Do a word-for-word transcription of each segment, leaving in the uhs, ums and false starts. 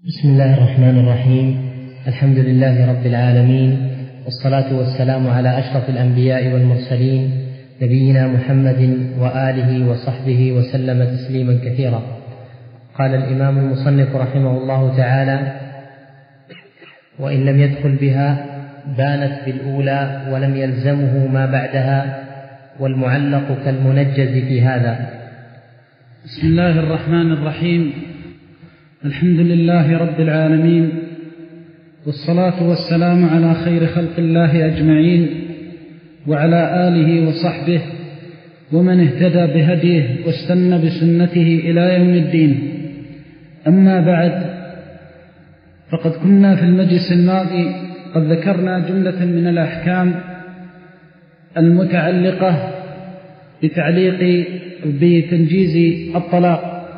بسم الله الرحمن الرحيم. الحمد لله رب العالمين، والصلاة والسلام على أشرف الأنبياء والمرسلين، نبينا محمد وآله وصحبه وسلم تسليما كثيرا. قال الإمام المصنف رحمه الله تعالى: وإن لم يدخل بها بانت بالأولى ولم يلزمه ما بعدها، والمعلق كالمنجز في هذا. بسم الله الرحمن الرحيم. الحمد لله رب العالمين، والصلاة والسلام على خير خلق الله أجمعين، وعلى آله وصحبه ومن اهتدى بهديه واستنى بسنته إلى يوم الدين. أما بعد، فقد كنا في المجلس الماضي قد ذكرنا جملة من الأحكام المتعلقة بتعليق بتنجيز الطلاق.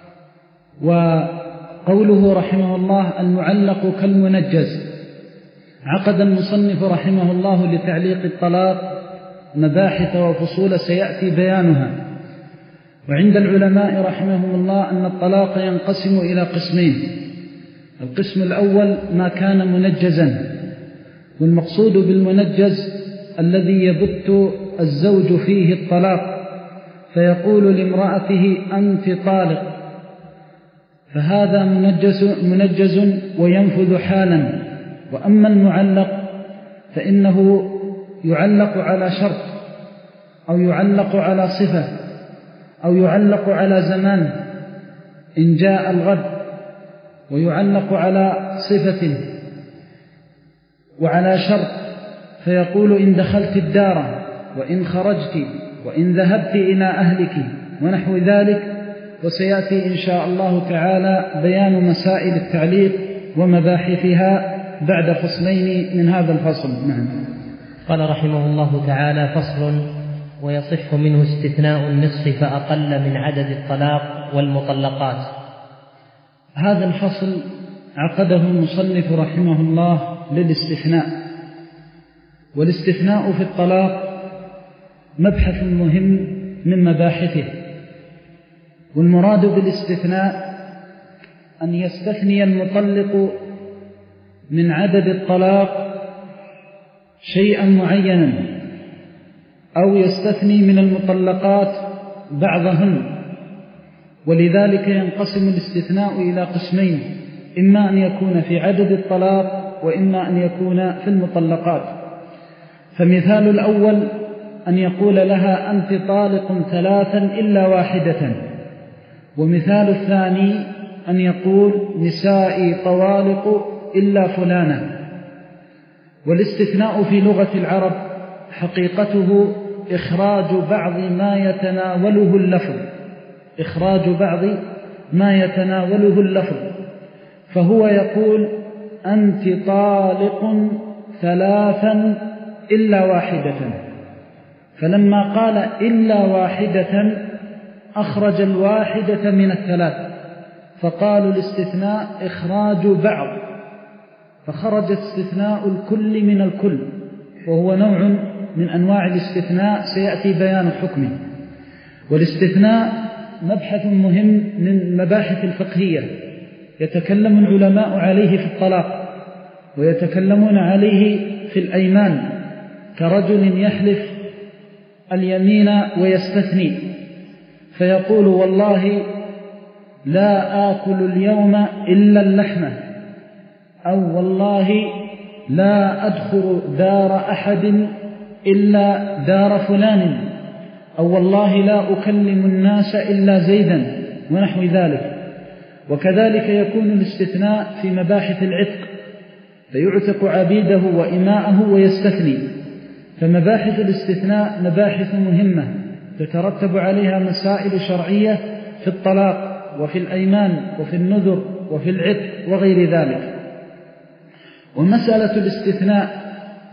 وقوله رحمه الله: المعلق كالمنجز. عقد المصنف رحمه الله لتعليق الطلاق مباحث وفصول سيأتي بيانها. وعند العلماء رحمهم الله أن الطلاق ينقسم إلى قسمين: القسم الأول ما كان منجزا، والمقصود بالمنجز الذي يبت الزوج فيه الطلاق فيقول لامرأته: أنت طالق، فهذا منجز, منجز وينفذ حالا. وأما المعلق فإنه يعلق على شرط، أو يعلق على صفة، أو يعلق على زمان إن جاء الغد، ويعلق على صفة وعلى شرط، فيقول: إن دخلت الدار، وإن خرجت، وإن ذهبت إلى أهلك، ونحو ذلك. وسيأتي إن شاء الله تعالى بيان مسائل التعليق ومباحثها بعد فصلين من هذا الفصل. نعم. قال رحمه الله تعالى: فصل: ويصح منه استثناء النصف فأقل من عدد الطلاق والمطلقات. هذا الفصل عقده المصنف رحمه الله للاستثناء. والاستثناء في الطلاق مبحث مهم من مباحثه. والمراد بالاستثناء أن يستثني المطلق من عدد الطلاق شيئا معينا، أو يستثني من المطلقات بعضهن. ولذلك ينقسم الاستثناء إلى قسمين: إما أن يكون في عدد الطلاق، وإما أن يكون في المطلقات. فمثال الأول أن يقول لها: أنت طالق ثلاثا إلا واحدة. ومثال الثاني أن يقول: نسائي طوالق إلا فلانا. والاستثناء في لغة العرب حقيقته إخراج بعض ما يتناوله اللفظ، إخراج بعض ما يتناوله اللفظ. فهو يقول: أنت طالق ثلاثا إلا واحدة. فلما قال إلا واحدة أخرج الواحدة من الثلاث، فقالوا الاستثناء إخراج بعض، فخرج استثناء الكل من الكل، وهو نوع من أنواع الاستثناء سيأتي بيان حكمه. والاستثناء مبحث مهم من مباحث الفقهية يتكلم العلماء عليه في الطلاق، ويتكلمون عليه في الأيمان، كرجل يحلف اليمين ويستثني فيقول: والله لا آكل اليوم إلا اللحمة، أو والله لا أدخل دار أحد إلا دار فلان، أو والله لا أكلم الناس إلا زيدا، ونحو ذلك. وكذلك يكون الاستثناء في مباحث العتق، فيعتق عبيده وإماءه ويستثني. فمباحث الاستثناء مباحث مهمة تترتب عليها مسائل شرعية في الطلاق، وفي الأيمان، وفي النذر، وفي العتق، وغير ذلك. ومسألة الاستثناء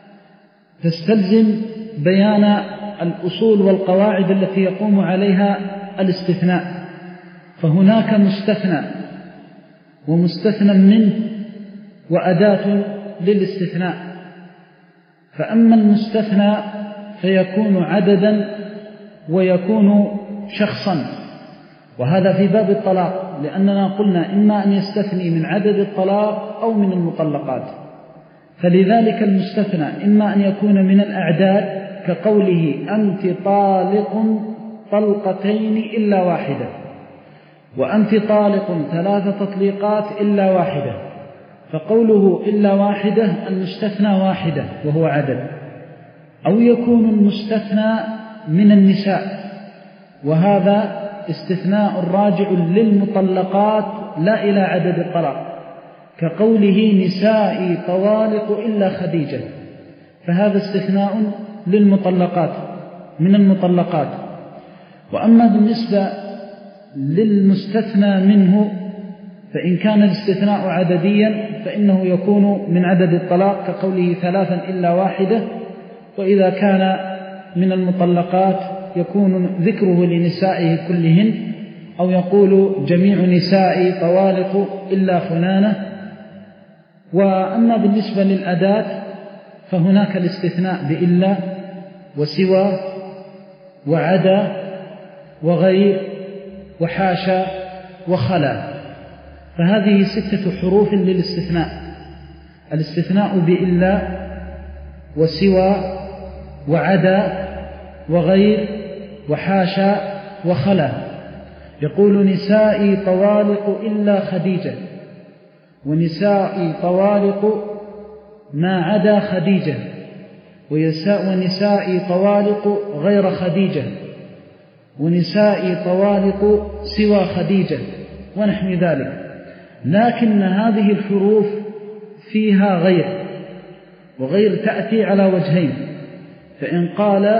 تستلزم بيان الأصول والقواعد التي يقوم عليها الاستثناء. فهناك مستثنى ومستثنى منه وأداة للاستثناء. فأما المستثنى فيكون عددا ويكون شخصا، وهذا في باب الطلاق. لأننا قلنا إما أن يستثني من عدد الطلاق أو من المطلقات، فلذلك المستثنى إما أن يكون من الأعداد كقوله أنت طالق طلقتين إلا واحدة، وأنت طالق ثلاث تطليقات إلا واحدة، فقوله إلا واحدة المستثنى واحدة وهو عدد. أو يكون المستثنى من النساء، وهذا استثناء راجع للمطلقات لا إلى عدد الطلاق، كقوله نسائي طوالق إلا خديجة، فهذا استثناء للمطلقات من المطلقات. وأما بالنسبة للمستثنى منه فإن كان الاستثناء عدديا فإنه يكون من عدد الطلاق كقوله ثلاثا إلا واحدة، وإذا كان من المطلقات يكون ذكره لنسائه كلهن، أو يقول جميع نسائي طوالق إلا فلانة. وأما بالنسبة للأداة فهناك الاستثناء بإلا وسوى وعدا وغير وحاشا وخلا، فهذه ستة حروف للاستثناء: الاستثناء بإلا وسوى وعدا وغير وحاشا وخلا. يقول نسائي طوالق إلا خديجة، ونسائي طوالق ما عدا خديجة، ونسائي طوالق غير خديجة، ونسائي طوالق سوى خديجة، ونحو ذلك. لكن هذه الحروف فيها غير، وغير تأتي على وجهين، فإن قال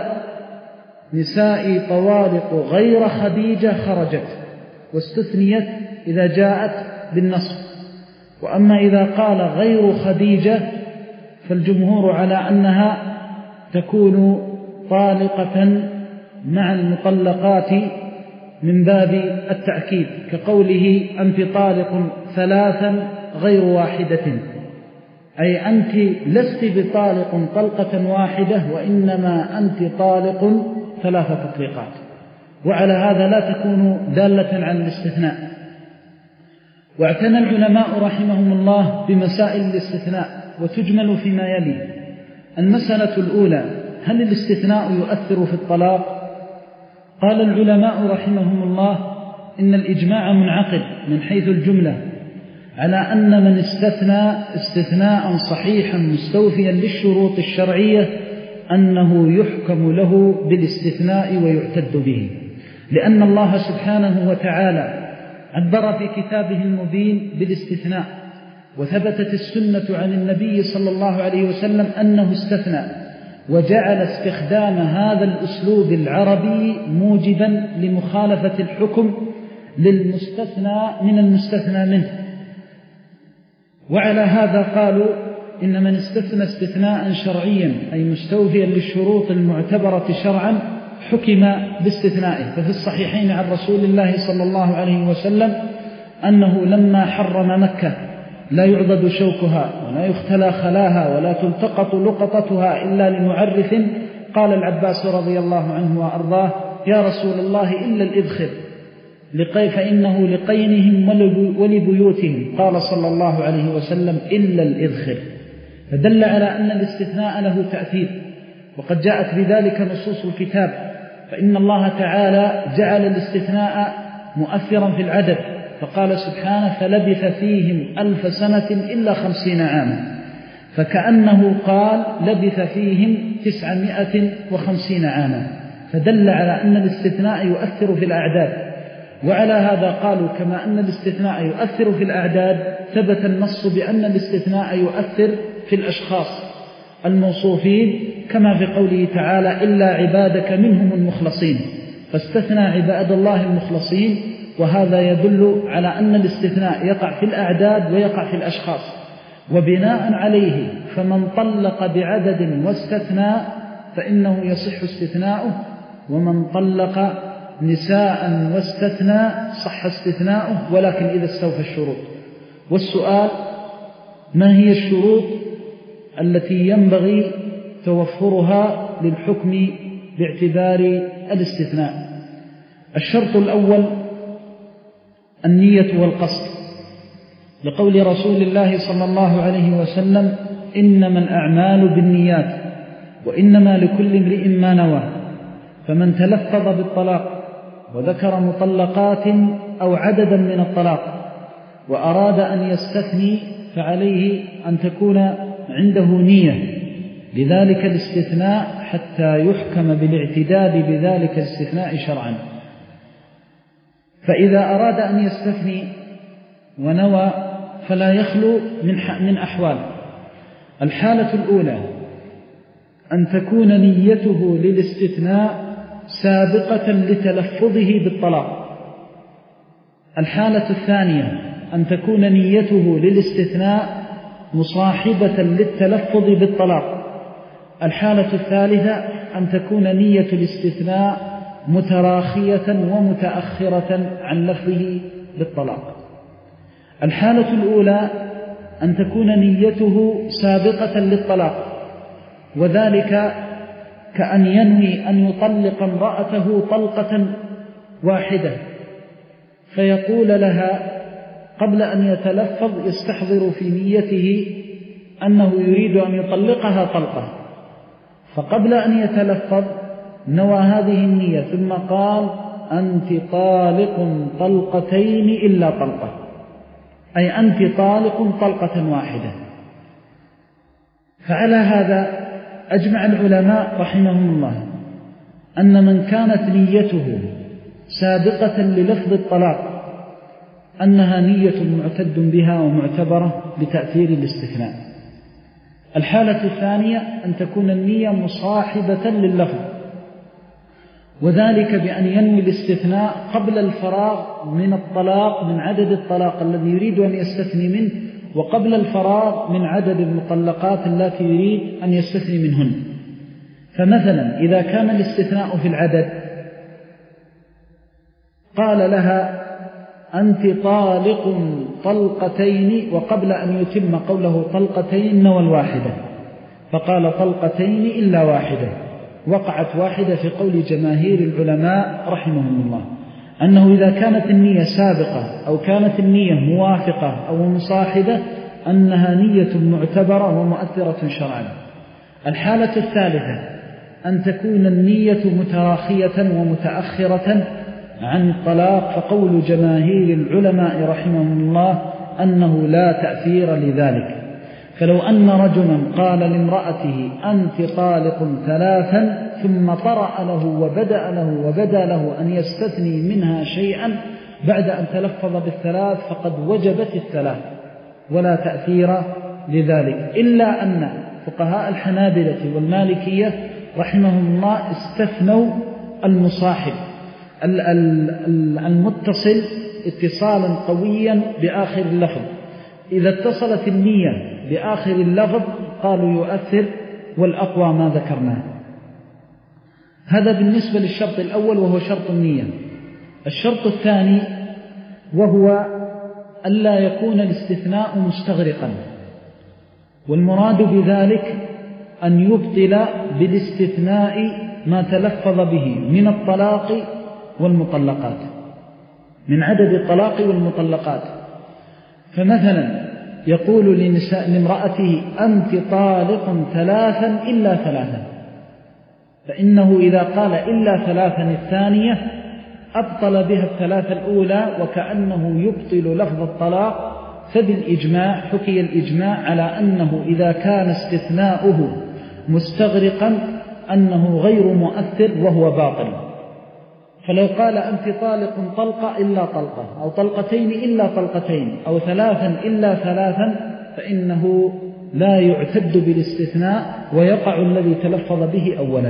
نسائي طوالق غير خديجة خرجت واستثنيت إذا جاءت بالنصب. وأما إذا قال غير خديجة فالجمهور على أنها تكون طالقة مع المطلقات من باب التأكيد، كقوله أنت طالق ثلاثا غير واحدة، أي أنت لست بطالق طلقة واحدة، وإنما أنت طالق ثلاث تطليقات. وعلى هذا لا تكون دالة عن الاستثناء. واعتنى العلماء رحمهم الله بمسائل الاستثناء، وتجمل فيما يلي: المسألة الأولى: هل الاستثناء يؤثر في الطلاق؟ قال العلماء رحمهم الله إن الإجماع منعقد من حيث الجملة على أن من استثنى استثناء صحيحا مستوفيا للشروط الشرعية أنه يحكم له بالاستثناء ويعتد به، لأن الله سبحانه وتعالى عبر في كتابه المبين بالاستثناء، وثبتت السنة عن النبي صلى الله عليه وسلم أنه استثنى، وجعل استخدام هذا الأسلوب العربي موجبا لمخالفة الحكم للمستثنى من المستثنى منه. وعلى هذا قالوا إن من استثنى استثناء شرعيا أي مستوفيا للشروط المعتبرة شرعا حكم باستثنائه. ففي الصحيحين عن رسول الله صلى الله عليه وسلم أنه لما حرم مكة لا يعضد شوكها ولا يختلى خلاها ولا تلتقط لقطتها إلا لمعرف، قال العباس رضي الله عنه وأرضاه: يا رسول الله إلا الإذخر فإنه لقينهم ولبيوتهم، قال صلى الله عليه وسلم: إلا الإذخر. فدل على أن الاستثناء له تأثير، وقد جاءت بذلك نصوص الكتاب، فإن الله تعالى جعل الاستثناء مؤثرا في العدد، فقال سبحانه: فلبث فيهم ألف سنة إلا خمسين عاما، فكأنه قال لبث فيهم تسعمائة وخمسين عاما، فدل على أن الاستثناء يؤثر في الأعداد. وعلى هذا قالوا كما أن الاستثناء يؤثر في الأعداد ثبت النص بأن الاستثناء يؤثر في الأشخاص الموصوفين، كما في قوله تعالى: إلا عبادك منهم المخلصين، فاستثنى عباد الله المخلصين. وهذا يدل على أن الاستثناء يقع في الأعداد ويقع في الأشخاص. وبناء عليه فمن طلق بعدد واستثنى فإنه يصح استثناؤه، ومن طلق نساء واستثنى صح استثناؤه، ولكن إذا استوفى الشروط. والسؤال: ما هي الشروط التي ينبغي توفرها للحكم باعتبار الاستثناء؟ الشرط الأول النية والقصد، لقول رسول الله صلى الله عليه وسلم: إنما الأعمال بالنيات وإنما لكل امرئ ما نوى. فمن تلفظ بالطلاق وذكر مطلقات أو عددا من الطلاق وأراد أن يستثني فعليه أن تكون عنده نية لذلك الاستثناء حتى يحكم بالاعتداد بذلك الاستثناء شرعا. فإذا أراد أن يستثني ونوى فلا يخلو من أحوال. الحالة الأولى أن تكون نيته للاستثناء سابقة لتلفظه بالطلاق. الحالة الثانية أن تكون نيته للاستثناء مصاحبة للتلفظ بالطلاق. الحالة الثالثة أن تكون نية الاستثناء متراخية ومتأخرة عن لفظه بالطلاق. الحالة الأولى أن تكون نيته سابقة للطلاق، وذلك كأن ينوي أن يطلق امرأته طلقة واحدة، فيقول لها قبل أن يتلفظ يستحضر في نيته أنه يريد أن يطلقها طلقة، فقبل أن يتلفظ نوى هذه النية ثم قال: أنت طالق طلقتين إلا طلقة، أي أنت طالق طلقة واحدة. فعلى هذا أجمع العلماء رحمهم الله أن من كانت نيته سابقة للفظ الطلاق أنها نية معتد بها ومعتبرة بتأثير الاستثناء. الحالة الثانية أن تكون النية مصاحبة لللفظ، وذلك بأن ينوي الاستثناء قبل الفراغ من الطلاق، من عدد الطلاق الذي يريد أن يستثني منه، وقبل الفراغ من عدد المطلقات التي يريد أن يستثني منهن. فمثلا إذا كان الاستثناء في العدد قال لها: أنت طالق طلقتين، وقبل أن يتم قوله طلقتين نوى الواحدة فقال طلقتين إلا واحدة. وقعت واحدة في قول جماهير العلماء رحمهم الله أنه إذا كانت النية سابقة أو كانت النية موافقة أو مصاحبة أنها نية معتبرة ومؤثرة شرعا. الحالة الثالثة أن تكون النية متراخية ومتأخرة عن الطلاق، فقول جماهير العلماء رحمهم الله أنه لا تأثير لذلك. فلو أن رجلا قال لامرأته: أنت طالق ثلاثا، ثم طرأ له وبدأ له وبدأ له أن يستثني منها شيئا بعد أن تلفظ بالثلاث فقد وجبت الثلاث ولا تأثير لذلك، إلا أن فقهاء الحنابلة والمالكية رحمهم الله استثنوا المصاحب المتصل اتصالا قويا بآخر اللفظ. إذا اتصلت النية بآخر اللفظ قالوا يؤثر، والأقوى ما ذكرناه. هذا بالنسبة للشرط الأول وهو شرط النية. الشرط الثاني وهو ألا يكون الاستثناء مستغرقا، والمراد بذلك أن يبطل بالاستثناء ما تلفظ به من الطلاق والمطلقات، من عدد الطلاق والمطلقات. فمثلا يقول لنساء لامرأته: أنت طالق ثلاثا إلا ثلاثا، فإنه إذا قال إلا ثلاثا الثانية أبطل بها الثلاثة الأولى، وكأنه يبطل لفظ الطلاق. فبالإجماع حكي الإجماع على أنه إذا كان استثناؤه مستغرقا أنه غير مؤثر وهو باطل. فلو قال: أنت طالق طلقة إلا طلقة، أو طلقتين إلا طلقتين، أو ثلاثا إلا ثلاثا، فإنه لا يعتد بالاستثناء ويقع الذي تلفظ به أولا.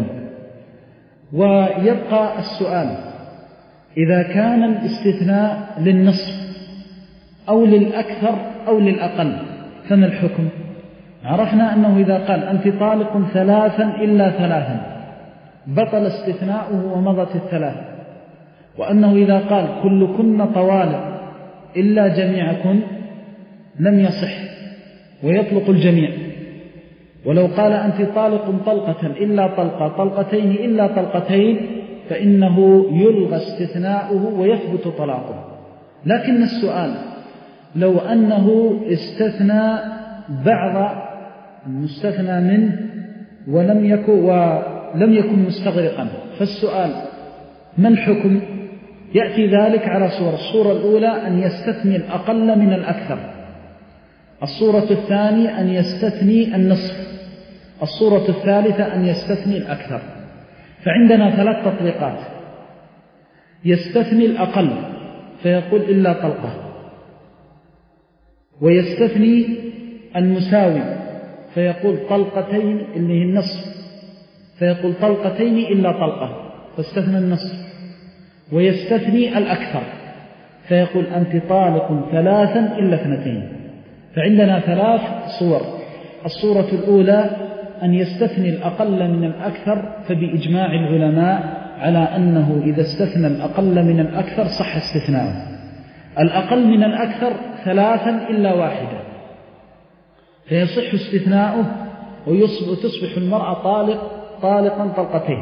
ويبقى السؤال: إذا كان الاستثناء للنصف أو للأكثر أو للأقل فما الحكم؟ عرفنا أنه إذا قال: أنت طالق ثلاثا إلا ثلاثا بطل استثناؤه ومضت الثلاث، وأنه إذا قال: كلكن طوالق إلا جميعكن لم يصح ويطلق الجميع. ولو قال: أنت طالق طلقة إلا طلقة، طلقتين إلا طلقتين، فإنه يلغى استثناؤه ويثبت طلاقه. لكن السؤال لو أنه استثنى بعض المستثنى منه ولم يكن, ولم يكن مستغرقا، فالسؤال ما الحكم؟ يأتي ذلك على صور. الصورة الأولى أن يستثني الأقل من الأكثر، الصورة الثانية أن يستثني النصف، الصورة الثالثة أن يستثني الأكثر. فعندنا ثلاث تطبيقات: يستثني الأقل فيقول إلا طلقة، ويستثني المساوي فيقول طلقتين اللي هي النصف، فيقول طلقتين إلا طلقة فاستثنى النصف، ويستثني الأكثر فيقول أنت طالق ثلاثا إلا اثنتين. فعندنا ثلاث صور. الصورة الأولى أن يستثني الأقل من الأكثر، فبإجماع العلماء على أنه إذا استثنى الأقل من الأكثر صح استثناؤه. الأقل من الأكثر ثلاثا إلا واحدة فيصح استثناؤه وتصبح المرأة طالق طالقا طلقتين.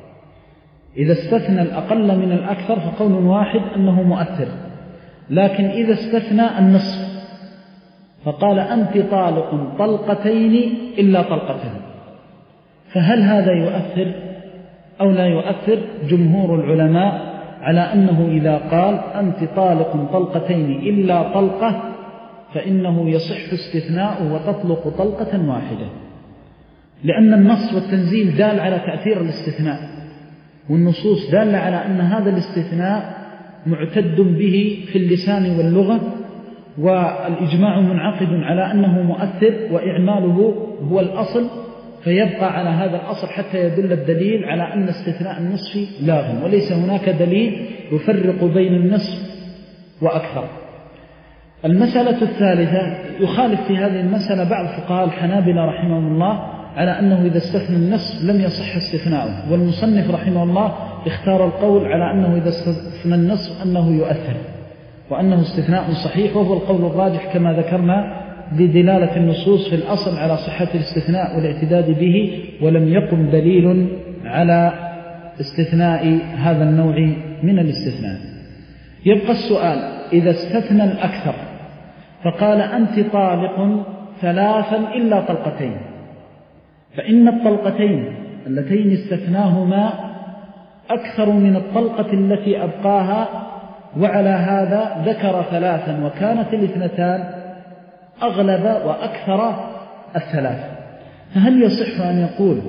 إذا استثنى الأقل من الأكثر فقول واحد أنه مؤثر. لكن إذا استثنى النصف فقال أنت طالق طلقتين إلا طلقتين، فهل هذا يؤثر أو لا يؤثر؟ جمهور العلماء على أنه إذا قال أنت طالق طلقتين إلا طلقة فإنه يصح استثناؤه وتطلق طلقة واحدة، لأن النص والتنزيل دال على تأثير الاستثناء، والنصوص دالة على أن هذا الاستثناء معتد به في اللسان واللغة، والإجماع منعقد على أنه مؤثر وإعماله هو الأصل، فيبقى على هذا الأصل حتى يدل الدليل على أن استثناء النصف لاغ، وليس هناك دليل يفرق بين النصف وأكثر. المسألة الثالثة يخالف في هذه المسألة بعض فقهاء الحنابلة رحمهم الله على أنه إذا استثنى النصف لم يصح استثناؤه، والمصنف رحمه الله اختار القول على أنه إذا استثنى النصف أنه يؤثر وأنه استثناء صحيح، وهو القول الراجح كما ذكرنا بدلالة النصوص في الأصل على صحة الاستثناء والاعتداد به، ولم يقم دليل على استثناء هذا النوع من الاستثناء. يبقى السؤال: إذا استثنى الأكثر فقال أنت طالق ثلاثا إلا طلقتين، فإن الطلقتين اللتين استثناهما أكثر من الطلقة التي أبقاها، وعلى هذا ذكر ثلاثا وكانت الاثنتان أغلب وأكثر الثلاث، فهل يصح أن يقول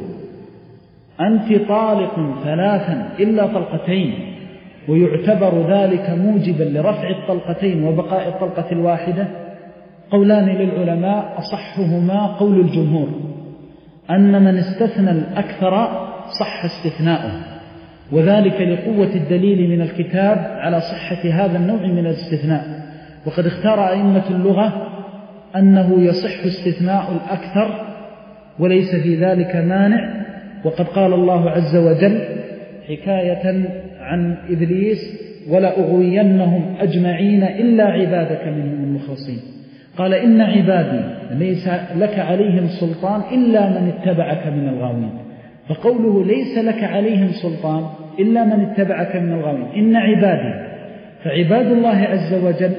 أنت طالق ثلاثا إلا طلقتين ويعتبر ذلك موجبا لرفع الطلقتين وبقاء الطلقة الواحدة؟ قولان للعلماء أصحهما قول الجمهور أن من استثنى الأكثر صح استثناؤه، وذلك لقوة الدليل من الكتاب على صحة هذا النوع من الاستثناء. وقد اختار أئمة اللغة أنه يصح استثناء الأكثر وليس في ذلك مانع، وقد قال الله عز وجل حكاية عن إبليس: ولا أغوينهم أجمعين إلا عبادك منهم المخلصين، قال إن عبادي ليس لك عليهم سلطان إلا من اتبعك من الغاوين. فقوله ليس لك عليهم سلطان إلا من اتبعك من الغاوين، إن عبادي، فعباد الله عز وجل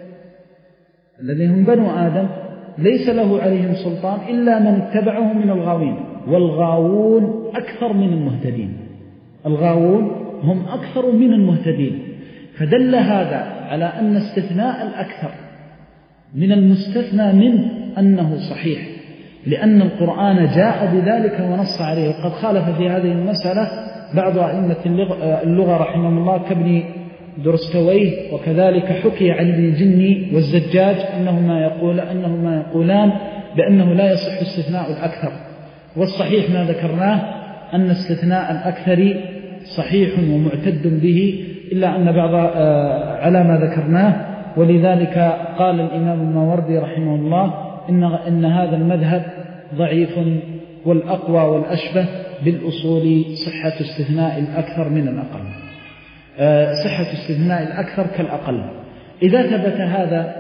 الذين هم بنو آدم ليس له عليهم سلطان إلا من اتبعه من الغاوين، والغاوون أكثر من المهتدين، الغاوون هم أكثر من المهتدين. فدل هذا على أن استثناء الأكثر من المستثنى منه أنه صحيح، لأن القرآن جاء بذلك ونص عليه. وقد خالف في هذه المسألة بعض أئمة اللغة رحمهم الله كابن درستويه، وكذلك حكي عن ابن الجني والزجاج أنهما يقول أنهما يقولان بأنه لا يصح استثناء الأكثر. والصحيح ما ذكرناه أن استثناء الأكثر صحيح ومعتد به، إلا أن بعض على ما ذكرناه. ولذلك قال الإمام الماوردي رحمه الله إن, إن هذا المذهب ضعيف، والأقوى والأشبه بالأصول صحة استثناء الأكثر من الأقل، صحة استثناء الأكثر كالأقل. إذا ثبت هذا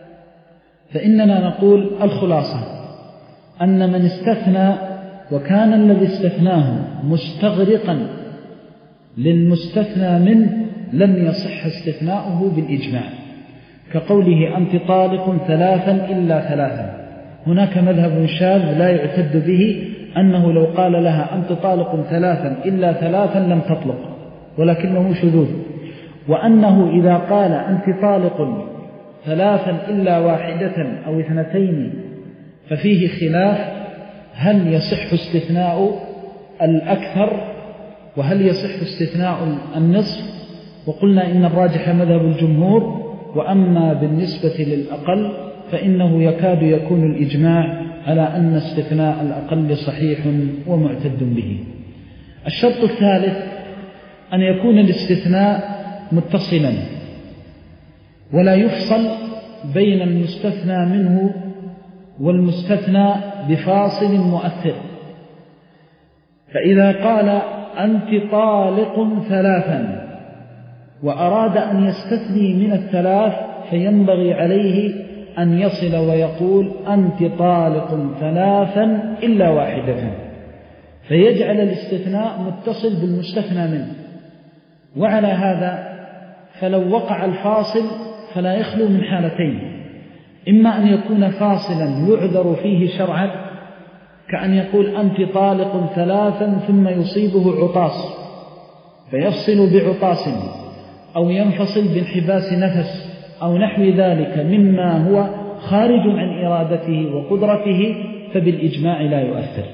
فإننا نقول الخلاصة أن من استثنى وكان الذي استثناه مستغرقا للمستثنى منه لم يصح استثناؤه بالإجماع، كقوله أنت طالق ثلاثا إلا ثلاثا. هناك مذهب شاذ لا يعتد به أنه لو قال لها أنت طالق ثلاثا إلا ثلاثا لم تطلق، ولكنه شذوذ. وأنه إذا قال أنت طالق ثلاثا إلا واحدة أو اثنتين ففيه خلاف هل يصح استثناء الأكثر وهل يصح استثناء النصف. وقلنا إن الراجح مذهب الجمهور، وأما بالنسبة للأقل فإنه يكاد يكون الإجماع على أن استثناء الأقل صحيح ومعتد به. الشرط الثالث أن يكون الاستثناء متصلا ولا يفصل بين المستثنى منه والمستثنى بفاصل مؤثر. فإذا قال أنت طالق ثلاثا وأراد أن يستثني من الثلاث فينبغي عليه أن يصل ويقول أنت طالق ثلاثا إلا واحدة، فيجعل الاستثناء متصل بالمستثنى منه. وعلى هذا فلو وقع الفاصل فلا يخلو من حالتين: إما أن يكون فاصلا يعذر فيه شرعا، كأن يقول أنت طالق ثلاثا ثم يصيبه عطاس فيفصل بعطاس، أو ينفصل بانحباس نفس أو نحو ذلك مما هو خارج عن إرادته وقدرته، فبالإجماع لا يؤثر.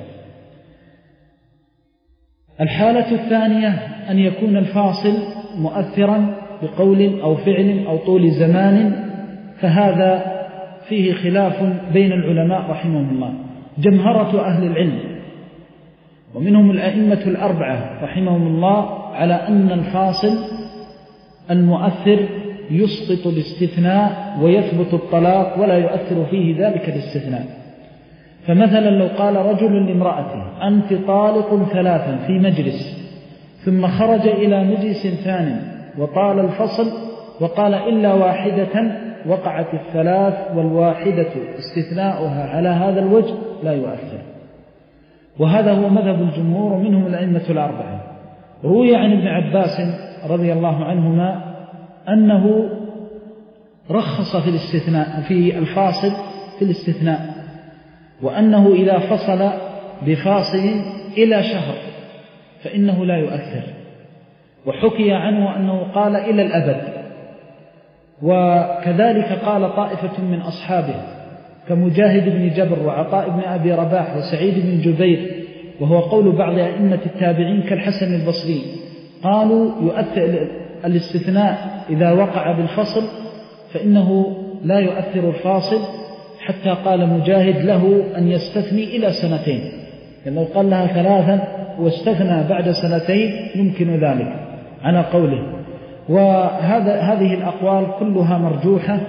الحالة الثانية أن يكون الفاصل مؤثرا بقول أو فعل أو طول زمان، فهذا فيه خلاف بين العلماء رحمهم الله. جمهرة أهل العلم ومنهم الأئمة الأربعة رحمهم الله على أن الفاصل المؤثر يسقط الاستثناء ويثبت الطلاق ولا يؤثر فيه ذلك الاستثناء. فمثلا لو قال رجل لامرأته أنت طالق ثلاثا في مجلس، ثم خرج إلى مجلس ثاني وطال الفصل وقال إلا واحدة، وقعت الثلاث والواحدة استثناؤها على هذا الوجه لا يؤثر. وهذا هو مذهب الجمهور ومنهم الأئمة الأربعة. روي عن ابن عباس رضي الله عنهما أنه رخص في الاستثناء في الفاصل في الاستثناء، وأنه إذا فصل بفاصل إلى شهر فإنه لا يؤثر. وحكي عنه أنه قال إلى الأبد. وكذلك قال طائفة من أصحابه كمجاهد بن جبر وعطاء بن أبي رباح وسعيد بن جبير، وهو قول بعض أئمة التابعين كالحسن البصري، قالوا يؤثر الاستثناء إذا وقع بالفصل فإنه لا يؤثر الفاصل، حتى قال مجاهد له أن يستثني إلى سنتين، يعني لو قال لها ثلاثا واستثنى بعد سنتين يمكن ذلك على قوله. وهذا هذه الأقوال كلها مرجوحة،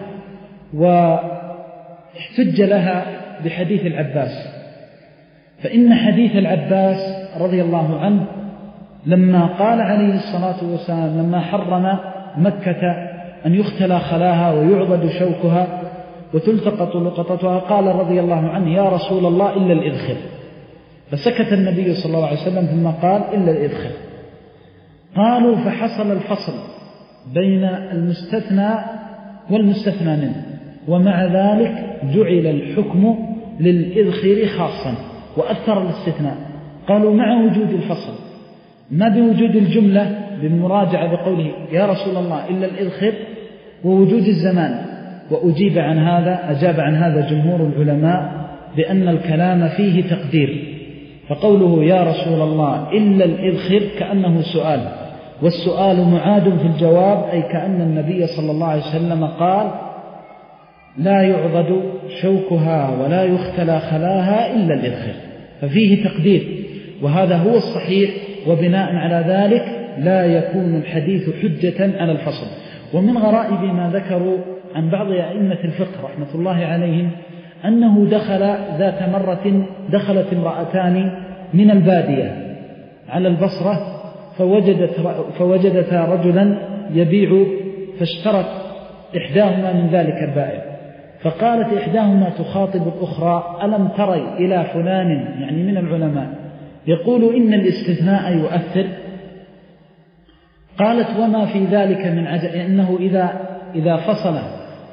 واحتج لها بحديث العباس. فإن حديث العباس رضي الله عنه لما قال عليه الصلاة والسلام لما حرم مكة أن يختلى خلاها ويعضد شوكها وتلتقط لقطتها، قال رضي الله عنه يا رسول الله إلا الإذخر، فسكت النبي صلى الله عليه وسلم ثم قال إلا الإذخر. قالوا فحصل الفصل بين المستثنى والمستثنى منه، ومع ذلك جعل الحكم للإذخر خاصا وأثر الاستثناء. قالوا مع وجود الفصل، ما بوجود الجملة بالمراجعة بقوله يا رسول الله إلا الإذخر ووجود الزمان. وأجيب عن هذا أجاب عن هذا جمهور العلماء بأن الكلام فيه تقدير، فقوله يا رسول الله إلا الإذخر كأنه سؤال، والسؤال معاد في الجواب، أي كأن النبي صلى الله عليه وسلم قال لا يعضد شوكها ولا يختلى خلاها إلا الإذخر، ففيه تقدير، وهذا هو الصحيح. وبناء على ذلك لا يكون الحديث حجة على الفصل. ومن غرائب ما ذكروا عن بعض أئمة الفقه رحمة الله عليهم أنه دخل ذات مرة دخلت امرأتان من البادية على البصرة فوجدت فوجدتا رجلا يبيع، فاشترت إحداهما من ذلك البائع، فقالت إحداهما تخاطب الأخرى ألم تري إلى فلان يعني من العلماء يقول إن الاستثناء يؤثر؟ قالت وما في ذلك من عجب، إنه إذا, إذا فصل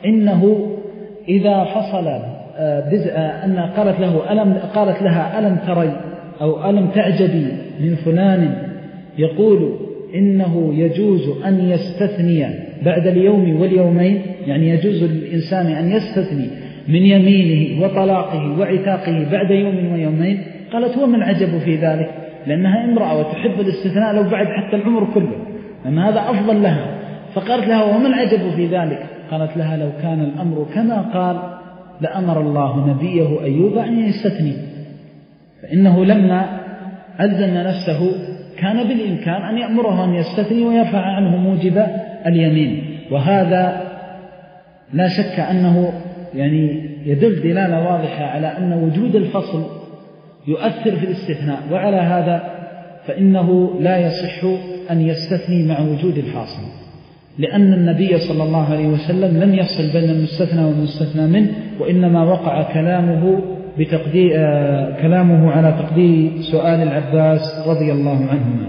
إنه إذا فصل أن قالت له ألم قالت لها ألم تري أو ألم تعجبي من فلان يقول إنه يجوز أن يستثني بعد اليوم واليومين، يعني يجوز للإنسان أن يستثني من يمينه وطلاقه وعتاقه بعد يوم ويومين. قالت ومن عجب في ذلك، لأنها امرأة وتحب الاستثناء لو بعد حتى العمر كله، لأن هذا أفضل لها. فقالت لها ومن عجب في ذلك؟ قالت لها لو كان الأمر كما قال لأمر الله نبيه أيوب أن يستثني، فإنه لما ألزم نفسه كان بالإمكان أن يأمره أن يستثني ويرفع عنه موجب اليمين. وهذا لا شك أنه يعني يدل دلالة واضحة على أن وجود الفصل يؤثر في الاستثناء، وعلى هذا فإنه لا يصح أن يستثني مع وجود الفاصل، لأن النبي صلى الله عليه وسلم لم يفصل بين المستثنى والمستثنى منه، وإنما وقع كلامه بتقدير آه كلامه على تقدير سؤال العباس رضي الله عنهما.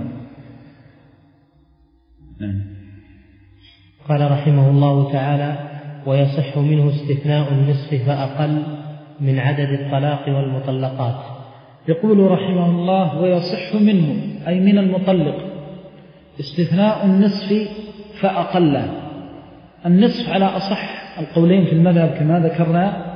قال رحمه الله تعالى: ويصح منه استثناء النصف فأقل من عدد الطلاق والمطلقات. يقول رحمه الله: ويصح منه أي من المطلق استثناء النصف فأقل. النصف على أصح القولين في المذهب كما ذكرنا،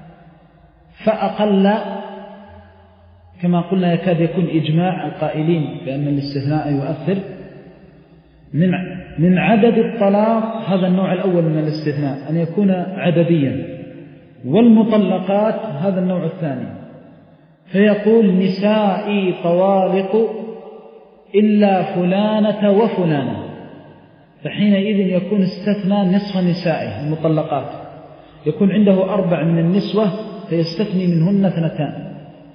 فأقل كما قلنا يكاد يكون إجماع القائلين بأن الاستثناء يؤثر. من من عدد الطلاق، هذا النوع الأول من الاستثناء، أن يكون عدديا. والمطلقات هذا النوع الثاني، فيقول: نسائي طوالق إلا فلانة وفلانة، فحينئذ يكون استثنى نصف نسائه المطلقات، يكون عنده أربع من النسوة فيستثني منهن اثنتان.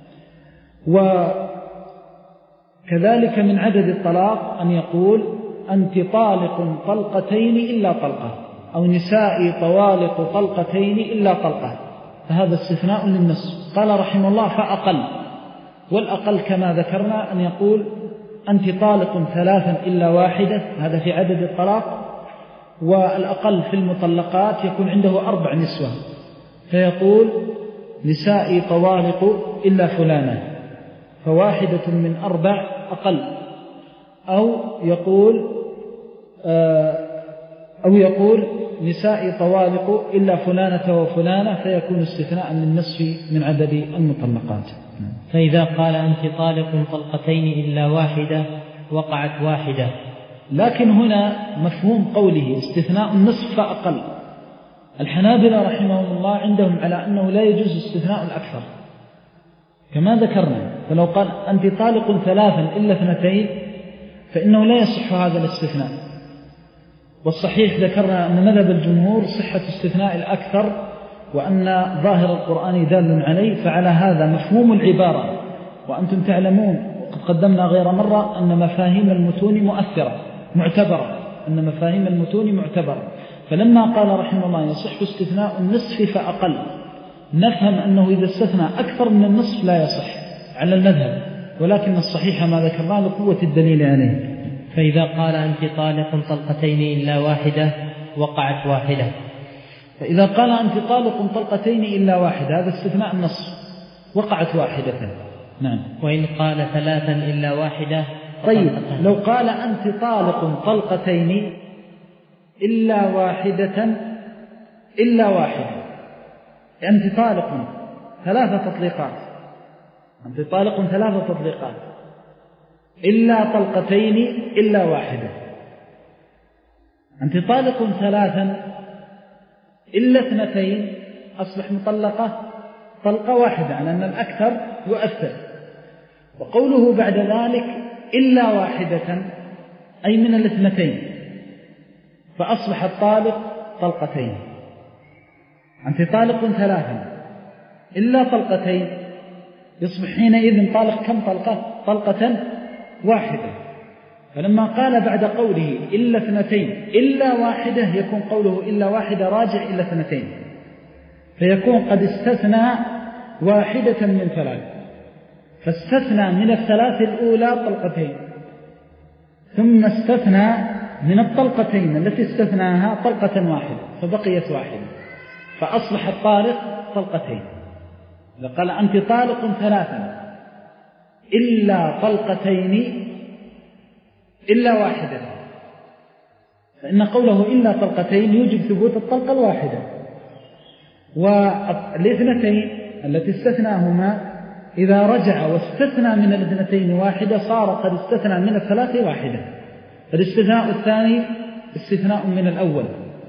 وكذلك من عدد الطلاق أن يقول: أنت طالق طلقتين إلا طلقة، أو نسائي طوالق طلقتين إلا طلقة، فهذا استثناء للنصف. قال رحمه الله: فأقل. والأقل كما ذكرنا أن يقول: أنت طالق ثلاثا إلا واحدة، هذا في عدد الطلاق. والأقل في المطلقات يكون عنده أربع نسوة، فيقول: نسائي طوالق إلا فلانة، فواحدة من أربع أقل. أو يقول أو يقول نسائي طوالق إلا فلانة وفلانة، فيكون استثناء للنصف من عدد المطلقات. فإذا قال أنت طالق طلقتين إلا واحدة وقعت واحدة. لكن هنا مفهوم قوله استثناء النصف فأقل، الحنابلة رحمهم الله عندهم على أنه لا يجوز استثناء الأكثر كما ذكرنا. فلو قال أنت طالق ثلاثا إلا اثنتين فإنه لا يصح هذا الاستثناء. والصحيح ذكرنا أن مذهب الجمهور صحة استثناء الأكثر، وأن ظاهر القرآن دال عليه. فعلى هذا مفهوم العبارة، وأنتم تعلمون وقد قدمنا غير مرة أن مفاهيم المتون مؤثرة معتبرة، أن مفاهيم المتون معتبرة. فلما قال رحمه الله يصح استثناء النصف فأقل، نفهم أنه إذا استثنى أكثر من النصف لا يصح على المذهب، ولكن الصحيح ما ذكرنا لقوة الدليل عليه. فإذا قال أنت طالق طلقتين إلا واحدة وقعت واحدة. فإذا قال أنت طالق طلقتين إلا واحدة، هذا استثناء النصف، وقعت واحدة. نعم. وإن قال ثلاثا إلا واحدة. طيب لو قال أنت طالق طلقتين إلا واحدة إلا واحدة، أنت طالق ثلاثة تطليقات، أنت طالق ثلاثة تطليقات إلا طلقتين إلا واحدة، أنت طالق ثلاثا إلا اثنتين، أصبح مطلقة طلقة واحدة، على أن الأكثر يؤثر. وقوله بعد ذلك إلا واحدة أي من الاثنتين، فأصبح الطالق طلقتين. أنت طالق ثلاثا إلا طلقتين، يصبح حينئذ طالق كم طلقة؟ طلقة واحدة. فلما قال بعد قوله إلا اثنتين إلا واحدة، يكون قوله إلا واحدة راجع إلا اثنتين، فيكون قد استثنى واحدة من ثلاث، فاستثنى من الثلاث الأولى طلقتين، ثم استثنى من الطلقتين التي استثناها طلقة واحدة، فبقيت واحدة. فأصبح الطالق طلقتين. إذا قال أنت طالق ثلاثا إلا طلقتين إلا واحدة، فإن قوله إلا طلقتين يوجب ثبوت الطلقة الواحدة. والاثنتين التي استثناهما إذا رجع واستثنى من الاثنتين واحدة صار قد استثنى من الثلاث واحدة، فالاستثناء الثاني استثناء من الأول.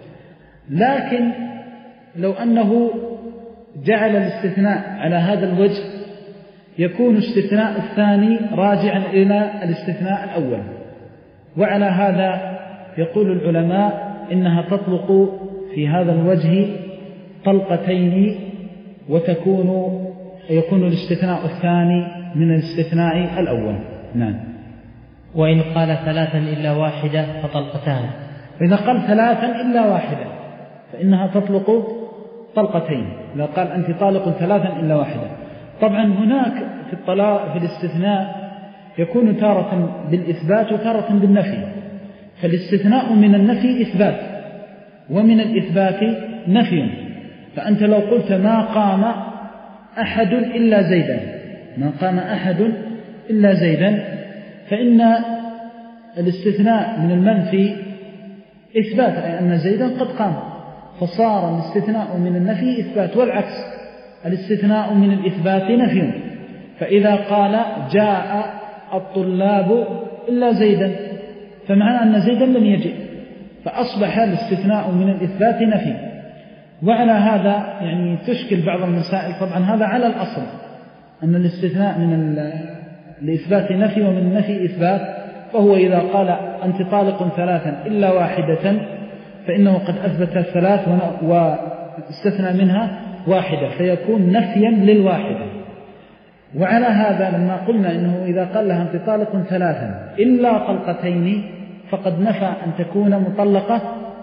لكن لو أنه جعل الاستثناء على هذا الوجه يكون استثناء الثاني راجعا إلى الاستثناء الأول. وعلى هذا يقول العلماء إنها تطلق في هذا الوجه طلقتين، وتكون يكون الاستثناء الثاني من الاستثناء الأول. نعم. وإن قال ثلاثا إلا واحدة فطلقتان. وإذا قال ثلاثا إلا واحدة فإنها تطلق طلقتين. إذا قال أنت طالق ثلاثا إلا واحدة. طبعا هناك في الطلاق في الاستثناء يكون تارة بالإثبات وتارة بالنفي، فالاستثناء من النفي إثبات ومن الإثبات نفي. فأنت لو قلت ما قام أحد إلا زيدا، ما قام أحد إلا زيدا، فإن الاستثناء من المنفي إثبات أي أن زيدا قد قام، فصار الاستثناء من النفي إثبات، والعكس الاستثناء من الإثبات نفي. فإذا قال جاء الطلاب إلا زيدا فمعنى أن زيدا لم يجئ، فأصبح الاستثناء من الإثبات نفي. وعلى هذا يعني تشكل بعض المسائل. طبعا هذا على الأصل أن الاستثناء من الإثبات نفي ومن النفي إثبات، فهو إذا قال أنت طالق ثلاثا إلا واحدة فإنه قد أثبت الثلاث واستثنى منها واحدة، فيكون نفيا للواحدة. وعلى هذا لما قلنا إنه إذا قال لها أنت طالق ثلاثا إلا طلقتين فقد نفى أن تكون مطلقة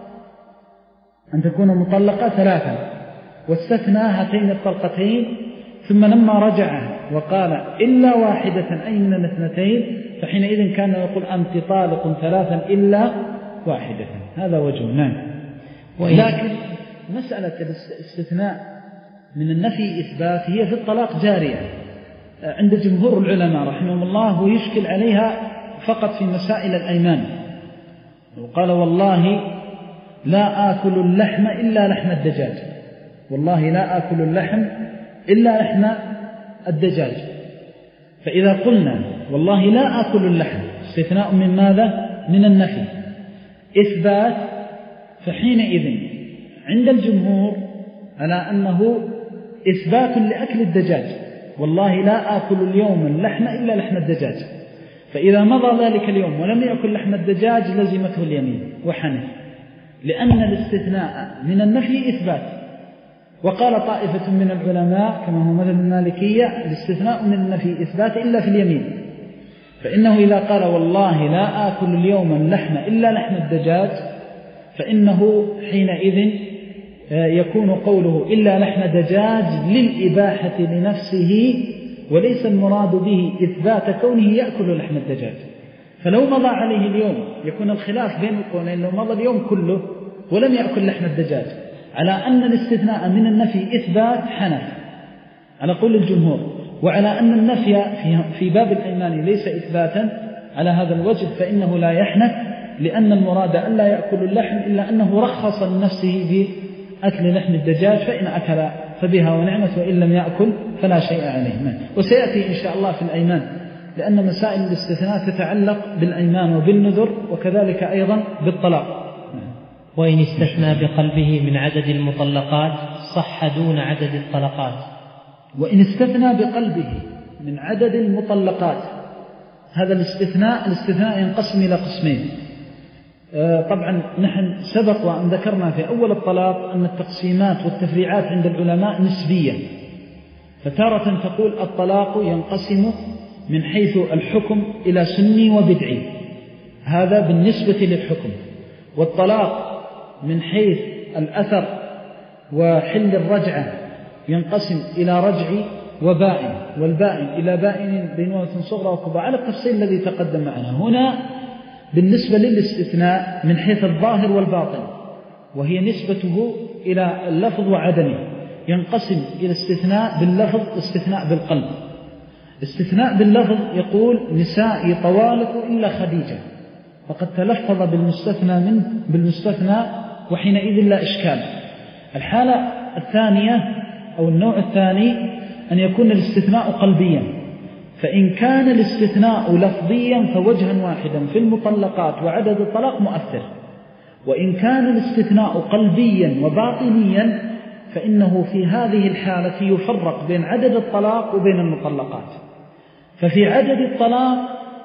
أن تكون مطلقة ثلاثا، واستثنى هاتين الطلقتين. ثم لما رجع وقال إلا واحدة أي من الاثنتين فحينئذ كان يقول أنت طالق ثلاثا إلا واحدة. هذا وجه. نعم. لكن مسألة الاستثناء من النفي إثبات هي في الطلاق جارية عند جمهور العلماء رحمهم الله، ويشكل عليها فقط في مسائل الأيمان. وقال والله لا آكل اللحم إلا لحم الدجاج، والله لا آكل اللحم إلا لحم الدجاج. فإذا قلنا والله لا آكل اللحم استثناء من ماذا؟ من النفي إثبات، فحينئذ عند الجمهور على أنه إثبات لأكل الدجاج، والله لا آكل اليوم اللحم إلا لحم الدجاج. فإذا مضى ذلك اليوم ولم يأكل لحم الدجاج لزمته اليمين وحنث، لأن الاستثناء من النفي إثبات. وقال طائفة من العلماء كما هو مذهب المالكية الاستثناء من النفي إثبات إلا في اليمين، فإنه إذا قال والله لا آكل اليوم اللحم إلا لحم الدجاج فإنه حينئذ يكون قوله إلا لحم دجاج للإباحة لنفسه، وليس المراد به إثبات كونه يأكل لحم الدجاج. فلو مضى عليه اليوم يكون الخلاف بين القولين، لو مضى اليوم كله ولم يأكل لحم الدجاج على أن الاستثناء من النفي إثبات حنف على قول الجمهور، وعلى أن النفي في باب الأيمان ليس إثباتا على هذا الوجه فإنه لا يحنف، لأن المراد أن لا يأكل اللحم إلا أنه رخص لنفسه بأكل لحم الدجاج، فإن أكل فبها ونعمت وإن لم يأكل فلا شيء عليه. وسيأتي إن شاء الله في الأيمان، لأن مسائل الاستثناء تتعلق بالأيمان وبالنذر وكذلك أيضا بالطلاق. وإن استثنى بقلبه من عدد المطلقات صح دون عدد الطلقات. وإن استثنى بقلبه من عدد المطلقات، هذا الاستثناء الاستثناء ينقسم إلى قسمين. طبعا نحن سبق وأن ذكرنا في أول الطلاق أن التقسيمات والتفريعات عند العلماء نسبية، فتارة تقول الطلاق ينقسم من حيث الحكم إلى سني وبدعي، هذا بالنسبة للحكم، والطلاق من حيث الأثر وحل الرجعة ينقسم إلى رجعي وبائن، والبائن إلى بائن بينونة صغرى وكبرى على التفصيل الذي تقدم معنا. هنا بالنسبة للاستثناء من حيث الظاهر والباطن، وهي نسبته إلى اللفظ وعدمه، ينقسم إلى استثناء باللفظ واستثناء بالقلب. استثناء باللفظ يقول نسائي طوالق إلا خديجة، فقد تلفظ بالمستثنى منه بالمستثنى وحينئذ لا إشكال. الحالة الثانية أو النوع الثاني أن يكون الاستثناء قلبيا، فإن كان الاستثناء لفظيا فوجها واحدا في المطلقات وعدد الطلاق مؤثر، وإن كان الاستثناء قلبيا وباطنيا فإنه في هذه الحالة يفرق بين عدد الطلاق وبين المطلقات. ففي عدد الطلاق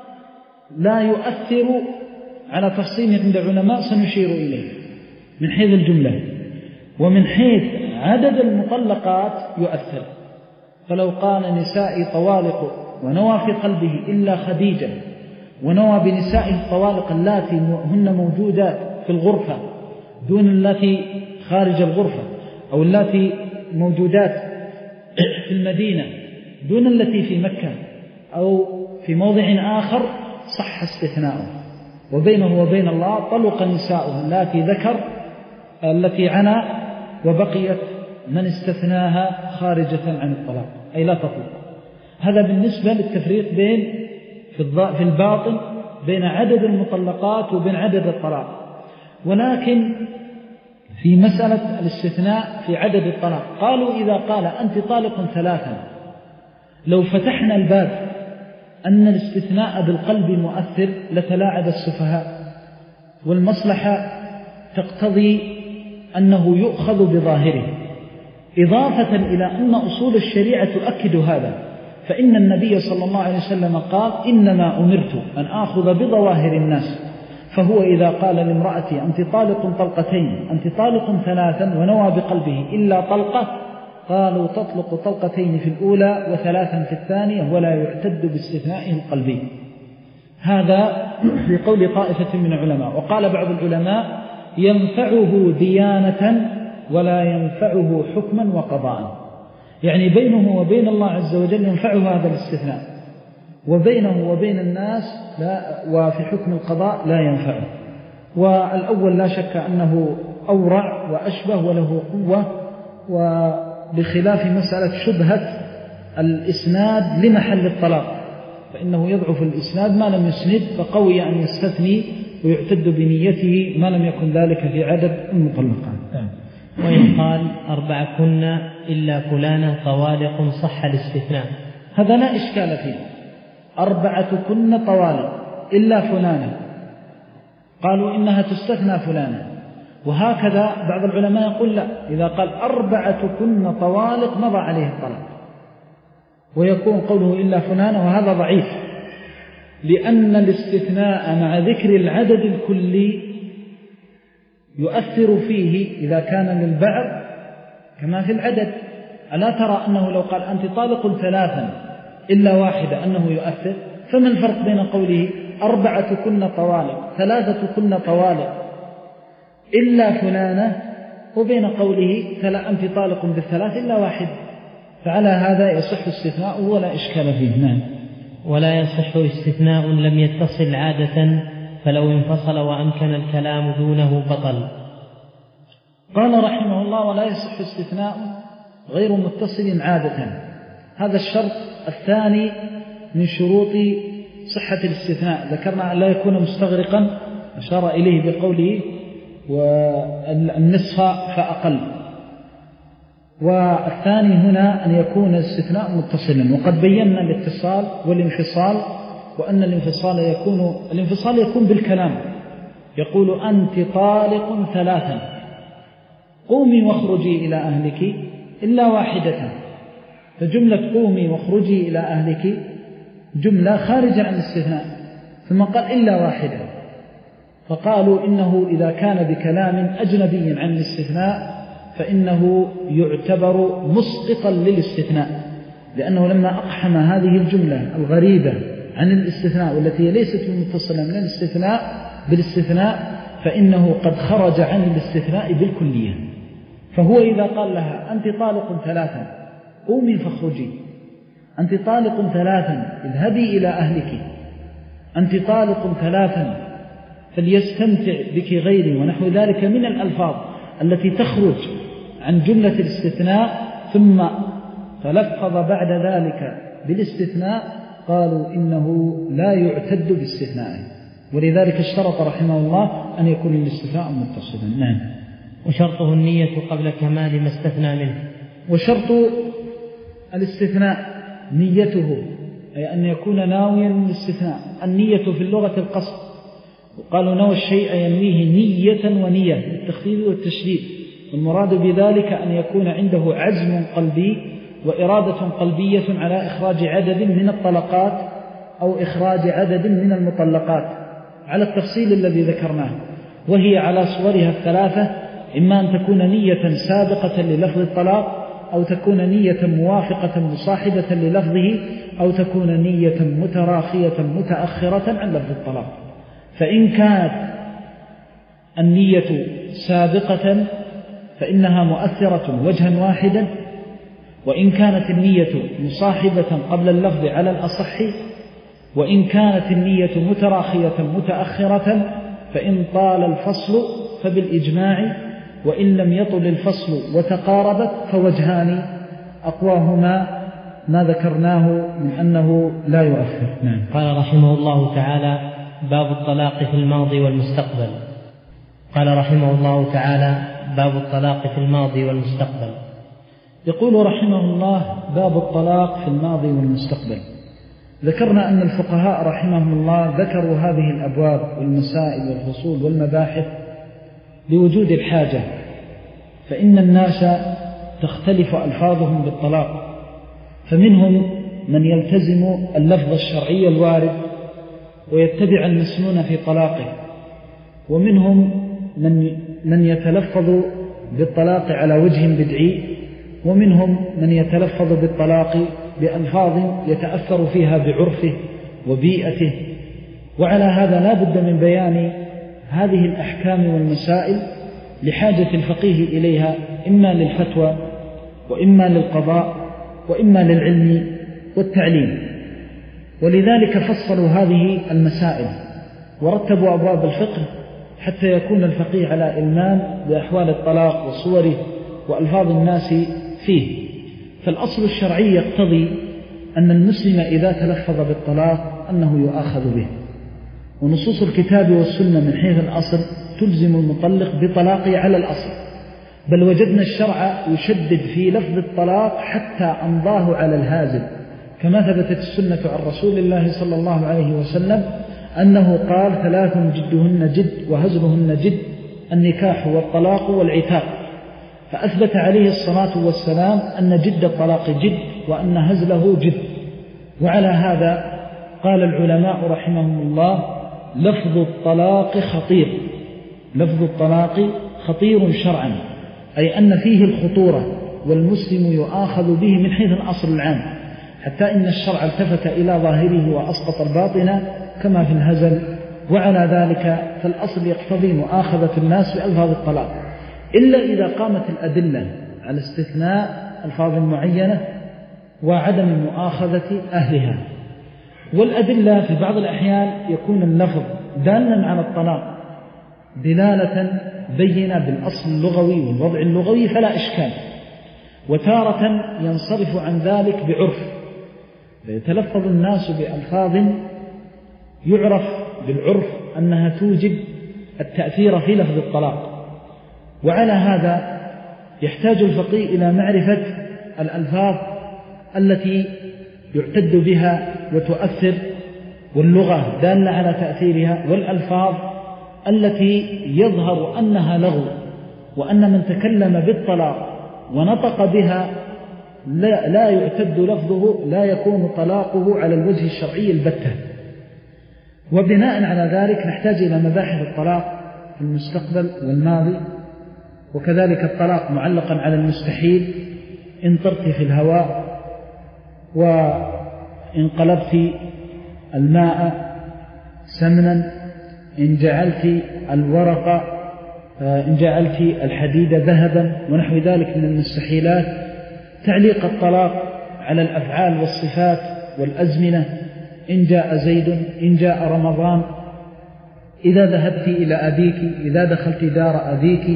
لا يؤثر على تفصيل عند العلماء سنشير إليه من حيث الجملة، ومن حيث عدد المطلقات يؤثر. فلو قال نسائي طوالق ونوى في قلبه إلا خديجة، ونوى بنسائه الطوالق اللاتي هن موجودات في الغرفة دون اللاتي خارج الغرفة، أو اللاتي موجودات في المدينة دون التي في مكة أو في موضع آخر، صح استثناؤه، وبينه وبين الله طلق نساؤه اللاتي ذكر التي عنى، وبقيت من استثناها خارجة عن الطلاق أي لا تطلق. هذا بالنسبة للتفريق بين في الباطن بين عدد المطلقات وبين عدد الطلاق. ولكن في مسألة الاستثناء في عدد الطلاق قالوا إذا قال أنت طالق ثلاثا، لو فتحنا الباب أن الاستثناء بالقلب مؤثر لتلاعب السفهاء، والمصلحة تقتضي أنه يؤخذ بظاهره، إضافة إلى أن أصول الشريعة تؤكد هذا. فإن النبي صلى الله عليه وسلم قال إنما أمرت أن آخذ بظواهر الناس، فهو إذا قال لامرأتي أنت طالق طلقتين، أنت طالق ثلاثا، ونوى بقلبه إلا طلقة، قالوا تطلق طلقتين في الأولى وثلاثا في الثانية ولا يعتد باستثنائه القلبي. هذا في قول طائفة من العلماء. وقال بعض العلماء ينفعه ديانة ولا ينفعه حكما وقضاء، يعني بينه وبين الله عز وجل ينفعه هذا الاستثناء، وبينه وبين الناس لا، وفي حكم القضاء لا ينفعه. والأول لا شك أنه أورع وأشبه وله قوة، وبخلاف مسألة شبهة الإسناد لمحل الطلاق، فإنه يضعف الإسناد ما لم يسند، فقوي أن يستثني ويعتد بنيته ما لم يكن ذلك في عدد المطلقات. وإن قال أربع كنا إلا فلانة طوالق صح الاستثناء، هذا لا إشكال فيه. أربعة كنا طوالق إلا فلانة، قالوا إنها تستثنى فلانة. وهكذا بعض العلماء يقول لا، إذا قال أربعة كنا طوالق مضى عليه الطلاق، ويكون قوله إلا فلانة، وهذا ضعيف، لأن الاستثناء مع ذكر العدد الكلي يؤثر فيه إذا كان للبعض كما في العدد. ألا ترى أنه لو قال أنت طالق ثلاثا إلا واحدة أنه يؤثر؟ فما الفرق بين قوله أربعة كن طوالق ثلاثة كن طوالق إلا فلانة وبين قوله أنت طالق بالثلاث إلا واحد؟ فعلى هذا يصح استثناء ولا إشكال فيه. نعم. ولا يصح استثناء لم يتصل عادة، فلو انفصل وأمكن الكلام دونه بطل. قال رحمه الله ولا يصح استثناء غير متصل عادة. هذا الشرط الثاني من شروط صحة الاستثناء، ذكرنا أن لا يكون مستغرقا، أشار إليه بقوله والنصف فأقل. والثاني هنا أن يكون الاستثناء متصلا، وقد بينا الاتصال والانفصال، وأن الانفصال يكون الانفصال يكون بالكلام، يقول أنت طالق ثلاثا قومي واخرجي إلى أهلك إلا واحدة، فجملة قومي واخرجي إلى أهلك جملة خارجة عن الاستثناء، ثم قال إلا واحدة، فقالوا إنه إذا كان بكلام أجنبي عن الاستثناء فإنه يعتبر مسقطا للاستثناء، لأنه لما أقحم هذه الجملة الغريبة عن الاستثناء والتي ليست متصلة من الاستثناء بالاستثناء فإنه قد خرج عن الاستثناء بالكلية. فهو إذا قال لها أنت طالق ثلاثا قومي فاخرجي، أنت طالق ثلاثا اذهبي إلى أهلك، أنت طالق ثلاثا فليستمتع بك غيري ونحو ذلك من الألفاظ التي تخرج عن جملة الاستثناء ثم تلفظ بعد ذلك بالاستثناء قالوا إنه لا يعتد باستثنائه، ولذلك اشترط رحمه الله أن يكون الاستثناء متصلا. نعم. وشرطه النية قبل كمال ما استثنى منه. وشرط الاستثناء نيته، أي أن يكون ناويا للاستثناء. النية في اللغة القصد، وقالوا نوى الشيء ينويه نية ونية بالتخفيف والتشديد، والمراد بذلك أن يكون عنده عزم قلبي وإرادة قلبية على إخراج عدد من الطلقات أو إخراج عدد من المطلقات على التفصيل الذي ذكرناه، وهي على صورها الثلاثة: إما أن تكون نية سابقة للفظ الطلاق، أو تكون نية موافقة مصاحبة للفظه، أو تكون نية متراخية متأخرة عن لفظ الطلاق. فإن كانت النية سابقة فإنها مؤثرة وجها واحدا، وإن كانت النية مصاحبة قبل اللفظ على الأصح، وإن كانت النية متراخية متأخرة فإن طال الفصل فبالإجماع، وإن لم يطل الفصل وتقاربت فوجهان أقواهما ما ذكرناه من أنه لا يؤثر. نعم. قال رحمه الله تعالى: باب الطلاق في الماضي والمستقبل. قال رحمه الله تعالى: باب الطلاق في الماضي والمستقبل. يقول رحمه الله: باب الطلاق في الماضي والمستقبل. ذكرنا أن الفقهاء رحمهم الله ذكروا هذه الأبواب والمسائل والفصول والمباحث لوجود الحاجة، فإن الناس تختلف ألفاظهم بالطلاق، فمنهم من يلتزم اللفظ الشرعي الوارد ويتبع المسنون في طلاقه، ومنهم من من يتلفظ بالطلاق على وجه بدعي، ومنهم من يتلفظ بالطلاق بألفاظ يتأثر فيها بعرفه وبيئته. وعلى هذا لا بد من بيان هذه الأحكام والمسائل لحاجة الفقيه إليها، إما للفتوى وإما للقضاء وإما للعلم والتعليم. ولذلك فصلوا هذه المسائل ورتبوا أبواب الفقه حتى يكون الفقيه على إلمام بأحوال الطلاق وصوره وألفاظ الناس فيه. فالأصل الشرعي يقتضي أن المسلم إذا تلفظ بالطلاق أنه يؤاخذ به، ونصوص الكتاب والسنة من حيث الأصل تلزم المطلق بطلاقه على الأصل، بل وجدنا الشرع يشدد في لفظ الطلاق حتى أمضاه على الهازل، كما ثبتت السنة عن رسول الله صلى الله عليه وسلم أنه قال: ثلاث جدهن جد وهزلهن جد، النكاح والطلاق والعتاق. فأثبت عليه الصلاة والسلام أن جد الطلاق جد وأن هزله جد. وعلى هذا قال العلماء رحمهم الله: لفظ الطلاق خطير، لفظ الطلاق خطير شرعا، أي أن فيه الخطورة، والمسلم يؤاخذ به من حيث الأصل العام، حتى إن الشرع التفت إلى ظاهره وأسقط الباطن كما في الهزل. وعلى ذلك فالأصل يقتضي مؤاخذة الناس بألفاظ الطلاق، إلا إذا قامت الأدلة على استثناء ألفاظ معينة وعدم مؤاخذة أهلها. والأدلة في بعض الأحيان يكون اللفظ دالا على الطلاق دلالة بينة بالأصل اللغوي والوضع اللغوي فلا إشكال، وتارة ينصرف عن ذلك بعرف، فيتلفظ الناس بألفاظ يعرف بالعرف أنها توجب التأثير في لفظ الطلاق. وعلى هذا يحتاج الفقيه إلى معرفة الألفاظ التي يعتد بها وتؤثر، واللغة دالة على تأثيرها، والألفاظ التي يظهر أنها لغو، وأن من تكلم بالطلاق ونطق بها لا, لا يعتد لفظه، لا يكون طلاقه على الوجه الشرعي البتة. وبناء على ذلك نحتاج إلى مباحث الطلاق في المستقبل والماضي، وكذلك الطلاق معلقا على المستحيل: إن طرت في الهواء، وإن قلبت الماء سمنا، إن جعلت الورق إن جعلت الحديد ذهبا، ونحو ذلك من المستحيلات. تعليق الطلاق على الأفعال والصفات والأزمنة: إن جاء زيد، إن جاء رمضان، إذا ذهبت إلى أبيك، إذا دخلت دار أبيك،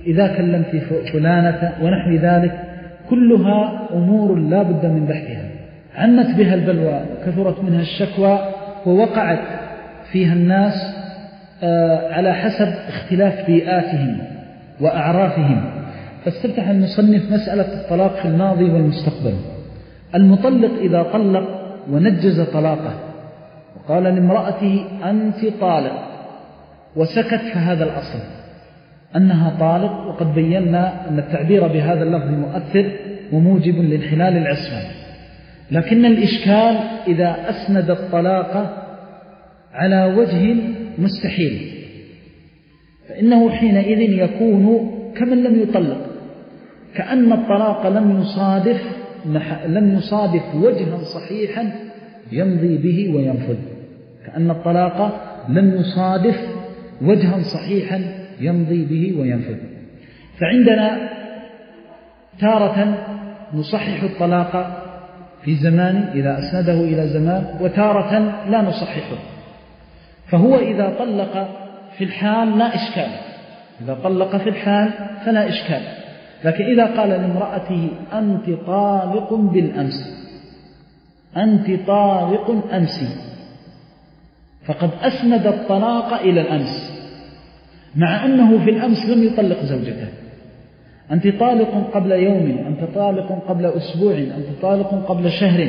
إذا كلمت فلانة ونحو ذلك، كلها أمور لا بد من بحثها. عمت بها البلوى وكثرت منها الشكوى ووقعت فيها الناس على حسب اختلاف بيئاتهم وأعرافهم. فاستفتح المصنف مسألة الطلاق في الماضي والمستقبل. المطلق إذا طلق ونجز طلاقه وقال لامرأته أنت طالق وسكت، فهذا الأصل أنها طالق، وقد بينا أن التعبير بهذا اللفظ مؤثر وموجب لانحلال العصمة. لكن الإشكال إذا أسند الطلاق على وجه مستحيل، فإنه حينئذ يكون كمن لم يطلق، كأن الطلاق لم يصادف لم يصادف وجها صحيحا يمضي به وينفذ، كأن الطلاق لم يصادف وجها صحيحا يمضي به وينفذ. فعندنا تارة نصحح الطلاق في زمان إذا أسنده إلى زمان، وتارة لا نصححه. فهو إذا طلق في الحال لا إشكال، إذا طلق في الحال فلا إشكال. لكن إذا قال لامرأته أنت طالق بالأمس، أنت طالق أمسي، فقد أسند الطلاق إلى الأمس، مع أنه في الأمس لم يطلق زوجته. أنت طالق قبل يوم، أنت طالق قبل أسبوع، أنت طالق قبل شهر.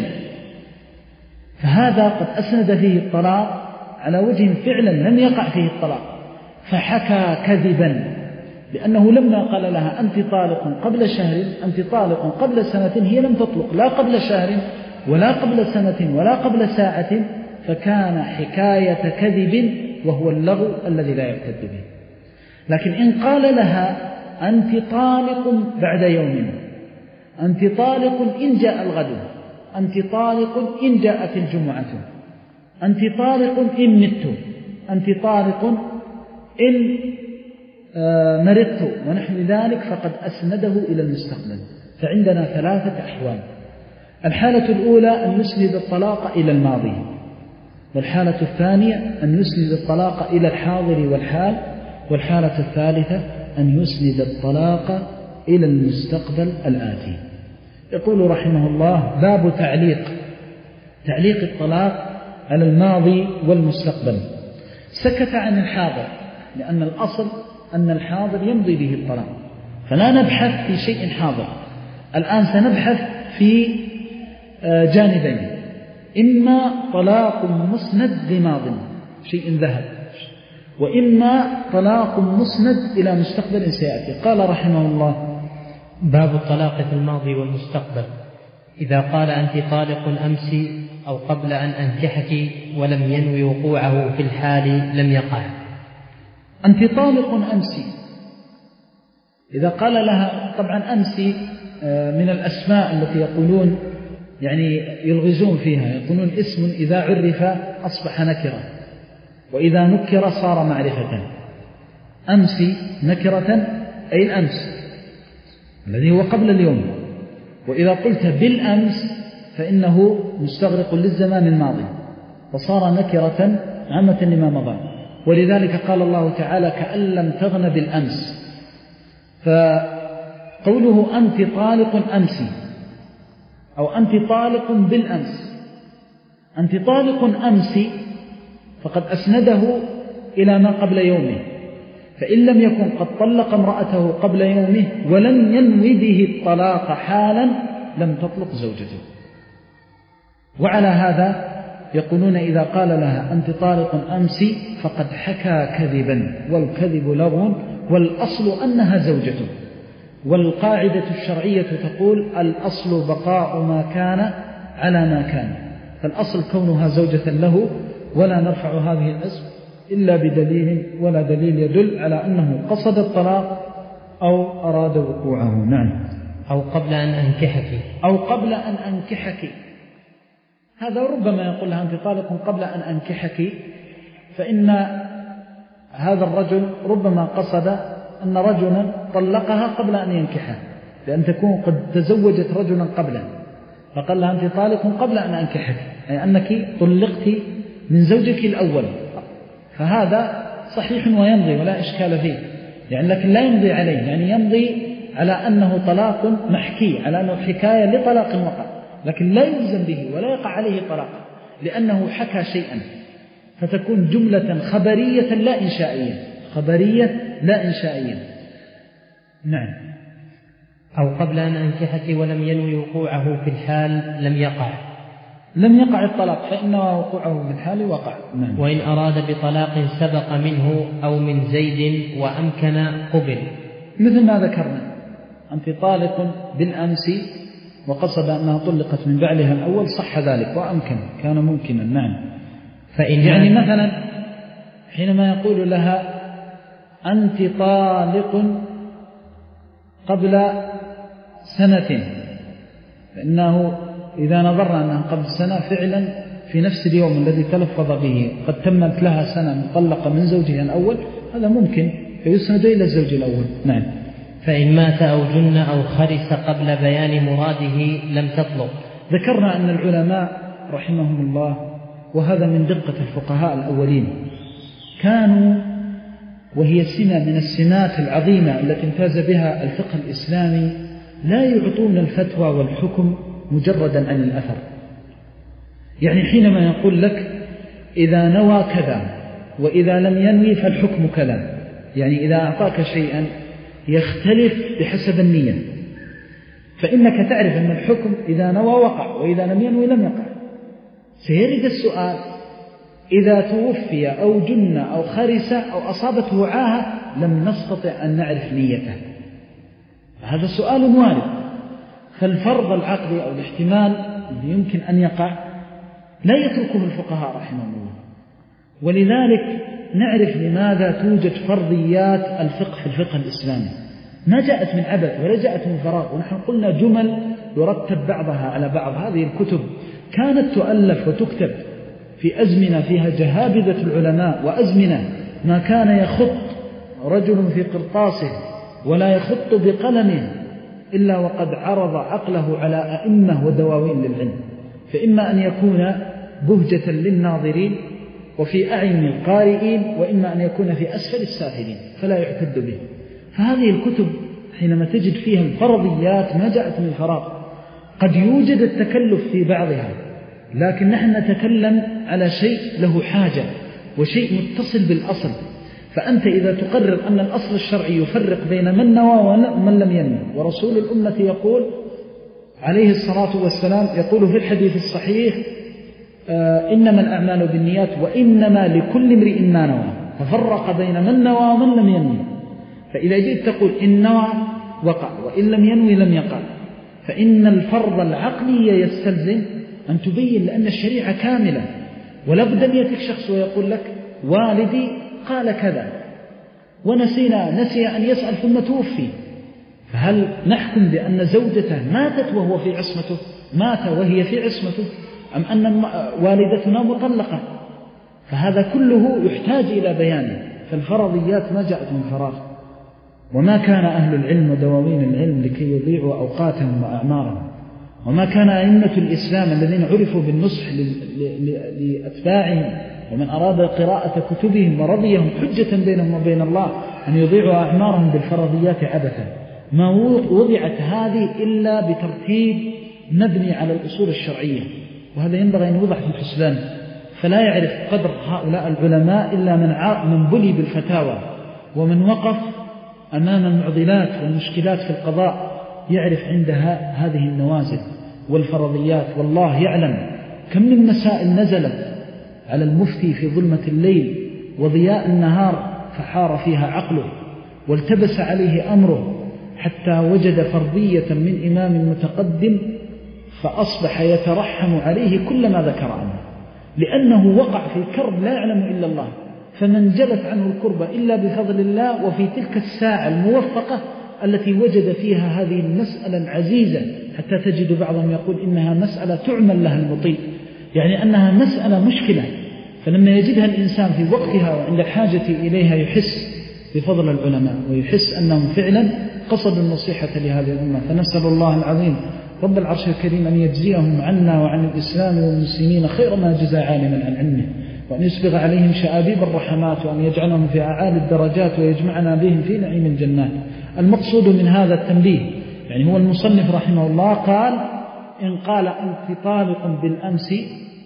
فهذا قد أسند فيه الطلاق على وجه فعلا لم يقع فيه الطلاق، فحكى كذبا، لأنه لما قال لها أنت طالق قبل شهر، أنت طالق قبل سنة، هي لم تطلق لا قبل شهر ولا قبل سنة ولا قبل ساعة، فكان حكاية كذب وهو اللغو الذي لا يعتد به. لكن إن قال لها أنت طالق بعد يوم، أنت طالق إن جاء الغد، أنت طالق إن جاءت الجمعة، أنت طالق إن مت، أنت طالق إن مرضت ونحن ذلك، فقد أسنده إلى المستقبل. فعندنا ثلاثة أحوال. الحالة الأولى أن يسند الطلاق إلى الماضي، والحالة الثانية أن يسند الطلاق إلى الحاضر والحال، والحالة الثالثة أن يسند الطلاق إلى المستقبل الآتي. يقول رحمه الله: باب تعليق تعليق الطلاق على الماضي والمستقبل. سكت عن الحاضر، لأن الأصل أن الحاضر يمضي به الطلاق، فلا نبحث في شيء حاضر. الآن سنبحث في جانبين: إما طلاق مسند لماض شيء ذهب، وإما طلاق مسند إلى مستقبل سيأتي. قال رحمه الله: باب الطلاق في الماضي والمستقبل. إذا قال أنت طالق أمس أو قبل أن أنكحك ولم ينوي وقوعه في الحال لم يقع. أنت طالق أمس، إذا قال لها، طبعا أمس من الأسماء التي يقولون يعني يلغزون فيها، يقولون اسم إذا عرف أصبح نكرة، وإذا نكر صار معرفة. أمس نكرة أي الأمس الذي هو قبل اليوم، وإذا قلت بالأمس فإنه مستغرق للزمان الماضي، فصار نكرة عامة لما مضى. ولذلك قال الله تعالى: كأن لم تغن بالأمس. فقوله أنت طالق أمس أو أنت طالق بالأمس، أنت طالق أمس فقد أسنده إلى ما قبل يومه، فإن لم يكن قد طلق امرأته قبل يومه ولم ينوي به الطلاق حالا لم تطلق زوجته. وعلى هذا يقولون إذا قال لها أنت طالق أمس فقد حكى كذبا، والكذب لغو، والأصل أنها زوجته. والقاعدة الشرعية تقول: الأصل بقاء ما كان على ما كان، فالأصل كونها زوجة له، ولا نرفع هذه الاسم إلا بدليل، ولا دليل يدل على أنه قصد الطلاق أو أراد وقوعه. نعم. أو قبل أن أنكحك أو قبل أن أنكحك، هذا ربما يقول لها أنت طالق قبل أن أنكحك، فإن هذا الرجل ربما قصد أن رجلا طلقها قبل أن ينكحها، لأن تكون قد تزوجت رجلا قبله، فقال لها أنت طالق قبل أن أنكحك، أي أنك طلقت من زوجك الأول. فهذا صحيح ويمضي ولا إشكال فيه، يعني لكن لا يمضي عليه، يعني يمضي على أنه طلاق محكي، على أنه حكاية لطلاق وقع، لكن لا يلزم به ولا يقع عليه طلاق لأنه حكى شيئا، فتكون جملة خبرية لا إنشائية، خبرية لا إنشائية. نعم. أو قبل أن أنكحك ولم ينوي وقوعه في الحال لم يقع لم يقع الطلاق، فإن وقوعه في الحال وقع. نعم. وإن أراد بطلاق سبق منه أو من زيد وأمكن قبل، مثل ما ذكرنا، أنت طالق بالأمس وقصد أنها طلقت من بعلها الأول، صح ذلك وأمكن، كان ممكنا. نعم. فإن يعني مثلا حينما يقول لها أنت طالق قبل سنة، فإنه إذا نظرنا أنها قبل سنة فعلا في نفس اليوم الذي تلفظ به قد تمت لها سنة مطلقة من زوجها الأول، هذا ممكن فيسند إلى الزوج الأول. نعم. فإن مات أو جن أو خرس قبل بيان مراده لم تطلق. ذكرنا أن العلماء رحمهم الله، وهذا من دقة الفقهاء الأولين، كانوا، وهي سمة من السمات العظيمة التي امتاز بها الفقه الإسلامي، لا يعطون الفتوى والحكم مجردا عن الأثر. يعني حينما يقول لك إذا نوى كذا وإذا لم ينوي فالحكم كذا، يعني إذا أعطاك شيئا يختلف بحسب النية، فإنك تعرف أن الحكم إذا نوى وقع وإذا لم ينوي لم يقع. سيرد السؤال إذا توفي أو جن أو خرس أو أصابته عاهة لم نستطع أن نعرف نيته، هذا سؤال وارد. فالفرض العقلي أو الاحتمال الذي يمكن أن يقع لا يتركه الفقهاء رحمهم الله، ولذلك نعرف لماذا توجد فرضيات الفقه في الفقه الإسلامي، ما جاءت من عبث ولا جاءت من فراغ. ونحن قلنا جمل يرتب بعضها على بعض. هذه الكتب كانت تؤلف وتكتب في أزمنة فيها جهابذة العلماء، وأزمنة ما كان يخط رجل في قرطاسه ولا يخط بقلمه إلا وقد عرض عقله على أئمة ودواوين للعلم، فإما أن يكون بهجة للناظرين وفي أعين القارئين، وإما أن يكون في أسفل السافلين فلا يعتد به. فهذه الكتب حينما تجد فيها الفرضيات ما جاءت من فراغ. قد يوجد التكلف في بعضها، لكن نحن نتكلم على شيء له حاجة وشيء متصل بالأصل. فأنت إذا تقرر أن الأصل الشرعي يفرق بين من نوى ومن لم ينوي، ورسول الأمة يقول عليه الصلاة والسلام، يقول في الحديث الصحيح آه إنما الأعمال بالنيات وإنما لكل امرئ ما نوى، ففرق بين من نوى ومن لم ينوي. فإذا جئت تقول إن نوى وقع وإن لم ينوي لم يقع، فإن الفرض العقلي يستلزم أن تبين لأن الشريعة كاملة. ولا بد أن يأتيك شخص ويقول لك والدي قال كذا ونسينا نسي أن يسأل ثم توفي، فهل نحكم بأن زوجته ماتت وهو في عصمته، مات وهي في عصمته، أم أن والدتنا مطلقة؟ فهذا كله يحتاج إلى بيانه. فالفرضيات ما جاءت من فراغ، وما كان أهل العلم ودواوين العلم لكي يضيعوا أوقاتهم وأعمارهم، وما كان أئمة الإسلام الذين عرفوا بالنصح لأتباعهم ومن أراد قراءة كتبهم ورضيهم حجة بينهم وبين الله أن يضيعوا أعمارهم بالفرضيات عبثا. ما وضعت هذه إلا بترتيب مبني على الأصول الشرعية، وهذا ينبغي أن يوضع في الحسبان. فلا يعرف قدر هؤلاء العلماء إلا من من بلي بالفتاوى ومن وقف أمام المعضلات والمشكلات في القضاء، يعرف عندها هذه النوازل والفرضيات. والله يعلم كم من مسائل نزلت على المفتي في ظلمة الليل وضياء النهار فحار فيها عقله والتبس عليه أمره، حتى وجد فرضية من إمام متقدم فأصبح يترحم عليه كلما ذكر عنه، لأنه وقع في كرب لا يعلم إلا الله، فمن جلت عنه الكربة إلا بفضل الله. وفي تلك الساعة الموفقة التي وجد فيها هذه المسألة العزيزة، حتى تجد بعضهم يقول إنها مسألة تعمل لها المطيء، يعني أنها مسألة مشكلة، فلما يجدها الإنسان في وقتها وعند الحاجة إليها يحس بفضل العلماء ويحس أنهم فعلا قصدوا النصيحة لهذه الأمة. فنسأل الله العظيم رب العرش الكريم أن يجزيهم عنا وعن الإسلام والمسلمين خير ما جزى عالما عن علمه، وأن يسبغ عليهم شآبيب الرحمات، وأن يجعلهم في أعالي الدرجات ويجمعنا بهم في نعيم الجنات. المقصود من هذا التنبيه، يعني هو المصنف رحمه الله قال إن قال أنت طالق بالأمس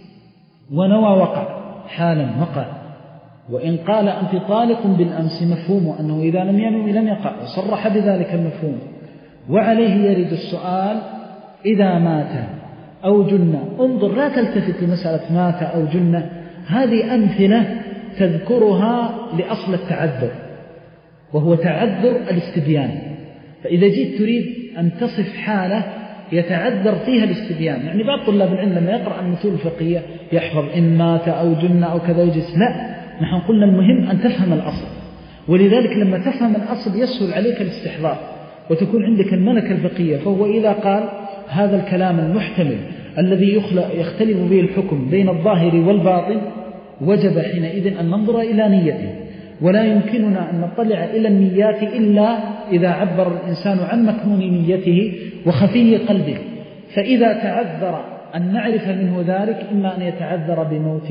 ونوى وقع حالا وقع، وإن قال أنت طالق بالأمس مفهوم أنه إذا لم ينوي لم يقع، وصرح بذلك المفهوم. وعليه يرد السؤال إذا مات أو جن. انظر، لا تلتفت لمسألة مات أو جن، هذه أمثلة تذكرها لأصل التعذر، وهو تعذر الاستبيان. فإذا جيت تريد أن تصف حالة يتعذر فيها الاستبيان، يعني بعض طلاب العلم لما يقرأ المتون الفقهية يحفظ إن مات أو جن أو كذا يجلس، لا، نحن قلنا المهم أن تفهم الأصل، ولذلك لما تفهم الأصل يسهل عليك الاستحضار وتكون عندك الملكة الفقهية. فهو إذا قال هذا الكلام المحتمل الذي يختلف به الحكم بين الظاهر والباطن، وجب حينئذ أن ننظر إلى نيته، ولا يمكننا أن نطلع إلى النيات إلا إذا عبر الإنسان عن مكنون نيته وخفي قلبه. فإذا تعذر أن نعرف منه ذلك، إما أن يتعذر بموت،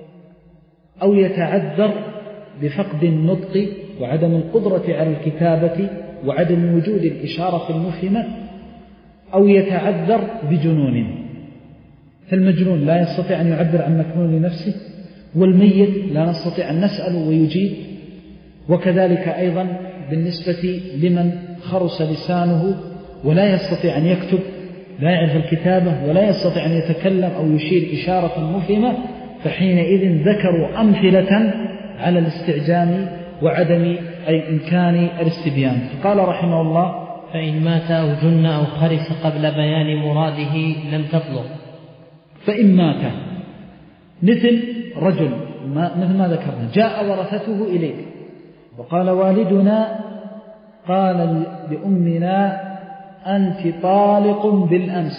أو يتعذر بفقد النطق وعدم القدرة على الكتابة وعدم وجود الإشارة المفهمة، أو يتعذر بجنون. فالمجنون لا يستطيع أن يعبر عن مكنون نفسه، والميت لا نستطيع أن نسأل ويجيب. وكذلك أيضا بالنسبة لمن خرس لسانه ولا يستطيع أن يكتب، لا يعرف الكتابة ولا يستطيع أن يتكلم أو يشير إشارة مفهمة، فحينئذ ذكروا أمثلة على الاستعجام وعدم أي إمكان الاستبيان. فقال رحمه الله فإن مات أو جن أو خرس قبل بيان مراده لم تطلق. فإن مات مثل رجل ما مثل ما ذكرنا جاء ورثته إليك وقال والدنا قال لأمنا أنت طالق بالأمس،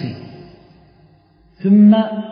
ثم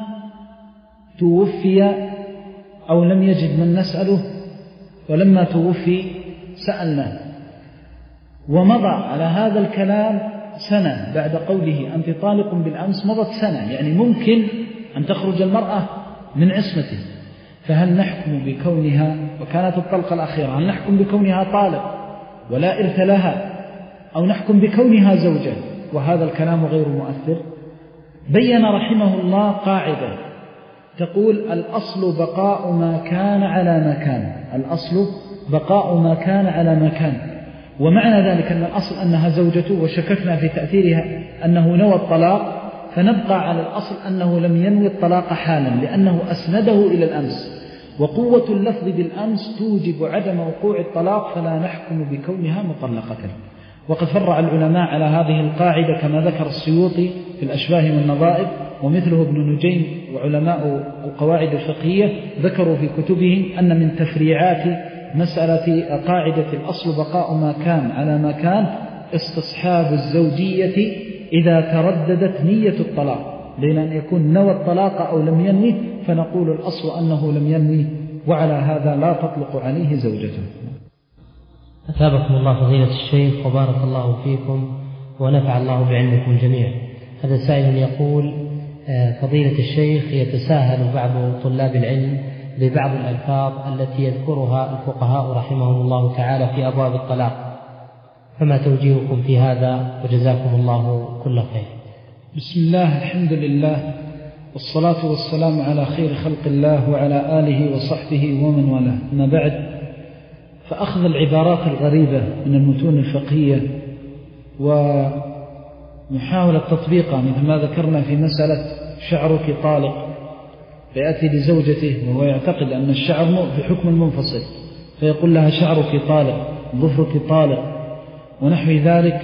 توفي أو لم يجد من نسأله، ولما توفي سألناه، ومضى على هذا الكلام سنة بعد قوله أنت طالق بالأمس، مضت سنة، يعني ممكن أن تخرج المرأة من عصمته. فهل نحكم بكونها، وكانت الطلقة الأخيرة، هل نحكم بكونها طالق ولا إرث لها، أو نحكم بكونها زوجة؟ وهذا الكلام غير مؤثر. بين رحمه الله قاعدة تقول الأصل بقاء ما كان على ما كان، الأصل بقاء ما كان على ما كان. ومعنى ذلك أن الأصل أنها زوجته، وشككنا في تأثيرها أنه نوى الطلاق، فنبقى على الأصل أنه لم ينوي الطلاق حالا لأنه أسنده إلى الأمس، وقوة اللفظ بالأمس توجب عدم وقوع الطلاق، فلا نحكم بكونها مطلقة. وقد فرع العلماء على هذه القاعدة كما ذكر السيوطي في الأشباه والنظائر، ومثله ابن نجيم وعلماء القواعد الفقهية ذكروا في كتبهم أن من تفريعات مسألة قاعدة الأصل بقاء ما كان على ما كان استصحاب الزوجية إذا ترددت نية الطلاق، بين أن يكون نوى الطلاق أو لم ينوي، فنقول الأصل أنه لم ينوي، وعلى هذا لا تطلق عليه زوجته. أثابكم الله فضيلة الشيخ وبارك الله فيكم ونفع الله بعلمكم جميعا. هذا سائل يقول فضيلة الشيخ يتساهل بعض طلاب العلم ببعض الألفاظ التي يذكرها الفقهاء رحمهم الله تعالى في أبواب الطلاق، فما توجيهكم في هذا وجزاكم الله كل خير؟ بسم الله، الحمد لله، والصلاة والسلام على خير خلق الله وعلى آله وصحبه ومن والاه. ما بعد، فأخذ العبارات الغريبة من المتون الفقهية ومحاولة تطبيقها مثل ما ذكرنا في مسألة شعرك طالق، فيأتي لزوجته وهو يعتقد أن الشعر في حكم المنفصل، فيقول لها شعرك طالق، ظفرك طالق ونحو ذلك.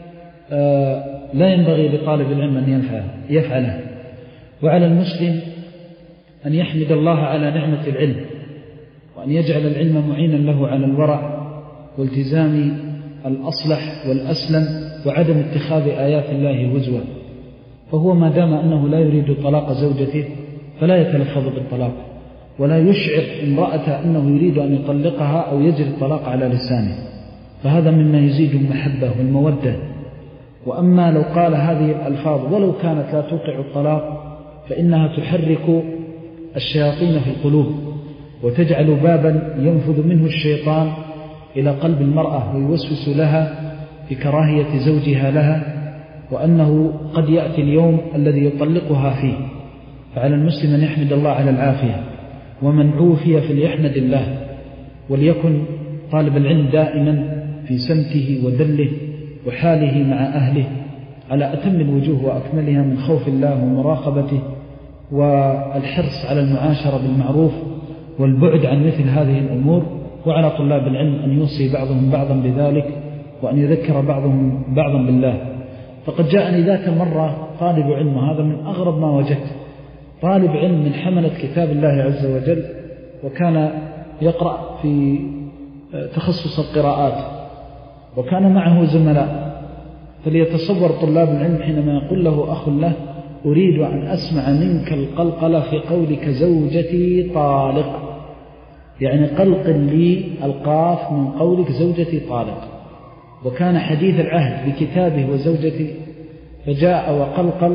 لا ينبغي لطالب العلم أن يفعله. وعلى المسلم أن يحمد الله على نعمة العلم، وأن يجعل العلم معينا له على الورع والتزام الأصلح والأسلم وعدم اتخاذ آيات الله هزوا. فهو ما دام أنه لا يريد طلاق زوجته فلا يتلفظ بالطلاق، ولا يشعر امرأة أنه يريد أن يطلقها أو يجري الطلاق على لسانه، فهذا مما يزيد المحبة والمودة. وأما لو قال هذه الألفاظ ولو كانت لا توقع الطلاق، فإنها تحرك الشياطين في القلوب، وتجعل بابا ينفذ منه الشيطان إلى قلب المرأة ويوسوس لها بكراهية زوجها لها، وأنه قد يأتي اليوم الذي يطلقها فيه. فعلى المسلم أن يحمد الله على العافية، ومن عوفي فليحمد الله، وليكن طالب العلم دائما في سمته ودله وحاله مع أهله على أتم الوجوه وأكملها من خوف الله ومراقبته والحرص على المعاشرة بالمعروف والبعد عن مثل هذه الأمور. وعلى طلاب العلم أن يوصي بعضهم بعضا بذلك، وأن يذكر بعضهم بعضا بالله. فقد جاءني ذات مرة طالب علم، هذا من أغرب ما وجدت، طالب علم من حملة كتاب الله عز وجل، وكان يقرأ في تخصص القراءات، وكان معه زملاء. فليتصور طلاب العلم حينما يقول له أخ له: أريد أن أسمع منك القلقلة في قولك زوجتي طالق، يعني قلقل لي القاف من قولك زوجتي طالق. وكان حديث العهد بكتابه وزوجتي، فجاء وقلقل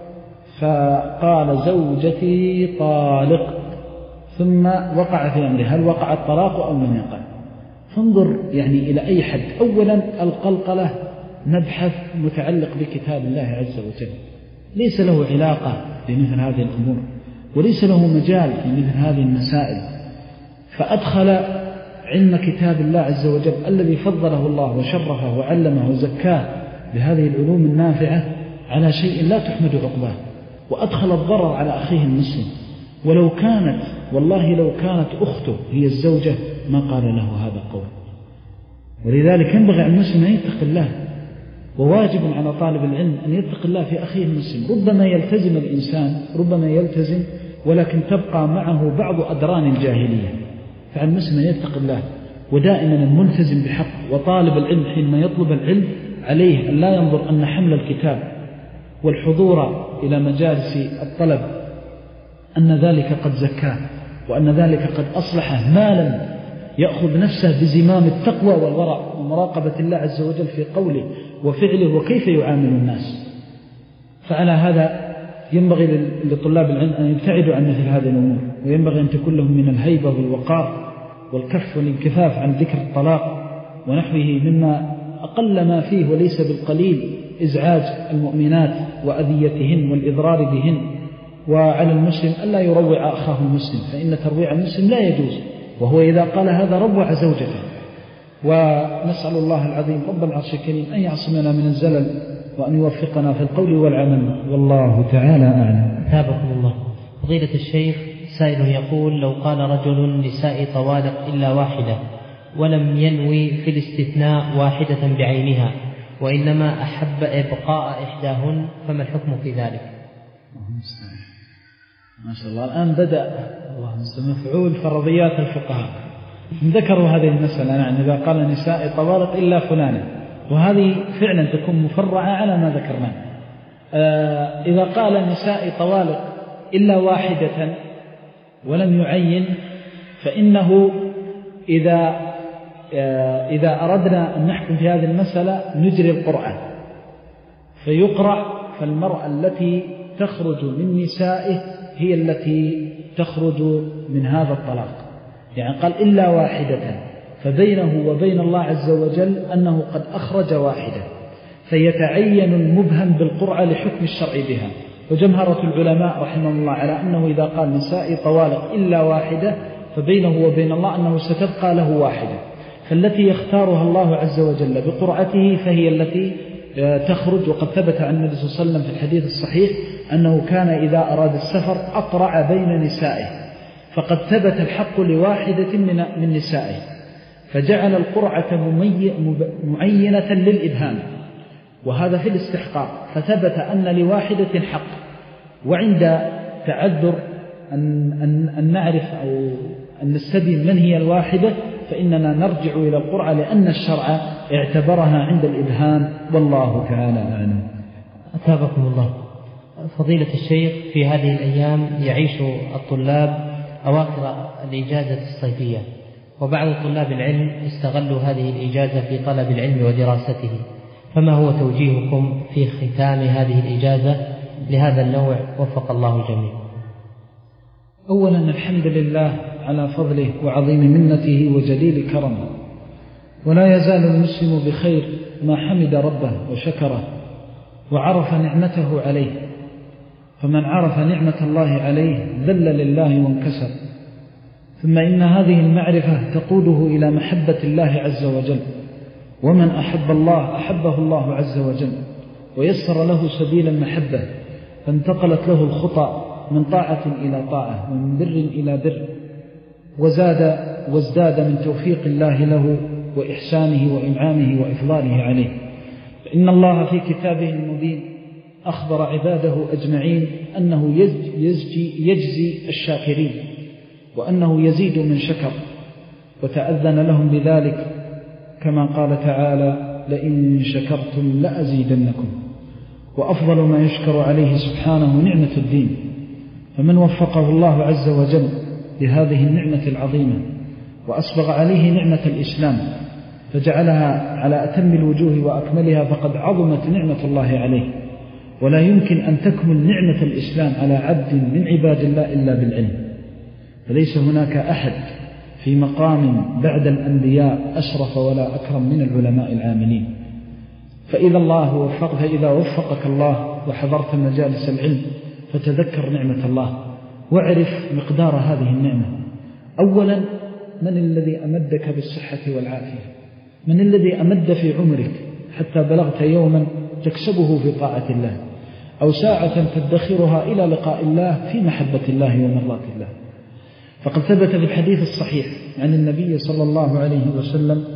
فقال زوجتي طالق، ثم وقع في أمره هل وقع الطلاق أو لم يقع. فانظر يعني إلى أي حد. أولا القلقلة مبحث متعلق بكتاب الله عز وجل، ليس له علاقة بمثل هذه الأمور، وليس له مجال في مثل هذه المسائل. فأدخل علم كتاب الله عز وجل الذي فضله الله وشرفه وعلمه وزكاه بهذه العلوم النافعة على شيء لا تحمد عقباه، وأدخل الضرر على أخيه المسلم. ولو كانت والله لو كانت أخته هي الزوجة ما قال له هذا القول. ولذلك ينبغي على المسلم أن يتق الله، وواجب على طالب العلم أن يتق الله في أخيه المسلم. ربما يلتزم الإنسان، ربما يلتزم، ولكن تبقى معه بعض أدران الجاهلية. فعلى المسلم أن يتق الله، ودائما الملتزم بحق. وطالب العلم حينما يطلب العلم عليه أن لا ينظر أن حمل الكتاب والحضور إلى مجالس الطلب أن ذلك قد زكاه، وأن ذلك قد أصلحه، ما لم يأخذ نفسه بزمام التقوى والورع ومراقبة الله عز وجل في قوله وفعله وكيف يعامل الناس. فعلى هذا ينبغي لطلاب العلم أن يبتعدوا عن مثل هذه الأمور، وينبغي أن تكون لهم من الهيبة والوقار والكف والانكفاف عن ذكر الطلاق ونحوه مما أقل ما فيه وليس بالقليل إزعاج المؤمنات وأذيتهن والإضرار بهن. وعلى المسلم ألا يروع أخاه المسلم، فإن ترويع المسلم لا يجوز، وهو إذا قال هذا روع زوجته. ونسأل الله العظيم رب العرش الكريم أن يعصمنا من الزلل، وأن يوفقنا في القول والعمل، والله تعالى أعلم. تابكم الله. فضيلة الشيخ، سائل يقول: لو قال رجل نساء طوالق إلا واحدة، ولم ينوي في الاستثناء واحدة بعينها، وإنما أحب إبقاء إحداهن، فما الحكم في ذلك؟ ما شاء الله، الآن بدأ الله مفعول فرضيات الفقهاء. ذكروا هذه المسألة، يعني إذا قال نساء طوالق إلا فلانة، وهذه فعلا تكون مفرعة على ما ذكرناه. آه إذا قال نساء طوالق إلا واحدة ولم يعين، فإنه إذا آه إذا أردنا أن نحكم في هذه المسألة نجري القرآن فيقرأ، فالمرأة التي تخرج من نسائه هي التي تخرج من هذا الطلاق. يعني قال إلا واحدة، فبينه وبين الله عز وجل أنه قد أخرج واحدة، فيتعين المبهم بالقرعة لحكم الشرع بها. وجمهرة العلماء رحمه الله على أنه إذا قال نساء طوالق إلا واحدة فبينه وبين الله أنه ستبقى له واحدة، فالتي يختارها الله عز وجل بقرعته فهي التي تخرج. وقد ثبت عن النبي صلى الله عليه وسلم في الحديث الصحيح أنه كان إذا أراد السفر أقرع بين نسائه، فقد ثبت الحق لواحدة من نسائه، فجعل القرعة معينة للإبهام، وهذا في الاستحقاق، فثبت أن لواحدة حق. وعند تعذر أن, أن, أن نعرف أو أن نستبين من هي الواحدة، فإننا نرجع إلى القرعة، لأن الشرع اعتبرها عند الإبهام، والله تعالى أعلم. أتابكم الله. فضيلة الشيخ، في هذه الأيام يعيش الطلاب أواخر الإجازة الصيفية، وبعض طلاب العلم استغلوا هذه الإجازة في طلب العلم ودراسته، فما هو توجيهكم في ختام هذه الإجازة لهذا النوع؟ وفق الله الجميع. أولا الحمد لله على فضله وعظيم منته وجليل كرمه، ولا يزال المسلم بخير ما حمد ربه وشكره وعرف نعمته عليه، فمن عرف نعمة الله عليه ذل لله وانكسر. ثم إن هذه المعرفة تقوده إلى محبة الله عز وجل، ومن أحب الله أحبه الله عز وجل ويسر له سبيل المحبة، فانتقلت له الخطى من طاعة إلى طاعة ومن بر إلى بر، وزاد وازداد من توفيق الله له وإحسانه وإنعامه وإفضاله عليه. فإن الله في كتابه المبين أخبر عباده أجمعين أنه يجزي, يجزي الشاكرين، وأنه يزيد من شكر، وتأذن لهم بذلك كما قال تعالى: لئن شكرتم لأزيدنكم. وأفضل ما يشكر عليه سبحانه نعمة الدين، فمن وفقه الله عز وجل لهذه النعمة العظيمة وأسبغ عليه نعمة الإسلام فجعلها على أتم الوجوه وأكملها، فقد عظمت نعمة الله عليه. ولا يمكن أن تكمل نعمة الإسلام على عبد من عباد الله إلا بالعلم، فليس هناك أحد في مقام بعد الأنبياء أشرف ولا أكرم من العلماء العاملين. فإذا الله وفق فإذا وفقك الله وحضرت مجالس العلم فتذكر نعمة الله واعرف مقدار هذه النعمة. أولا، من الذي أمدك بالصحة والعافية؟ من الذي أمد في عمرك حتى بلغت يوما تكسبه في طاعة الله، أو ساعة تدخرها إلى لقاء الله في محبة الله ومرضاة الله؟ فقد ثبت في الحديث الصحيح عن النبي صلى الله عليه وسلم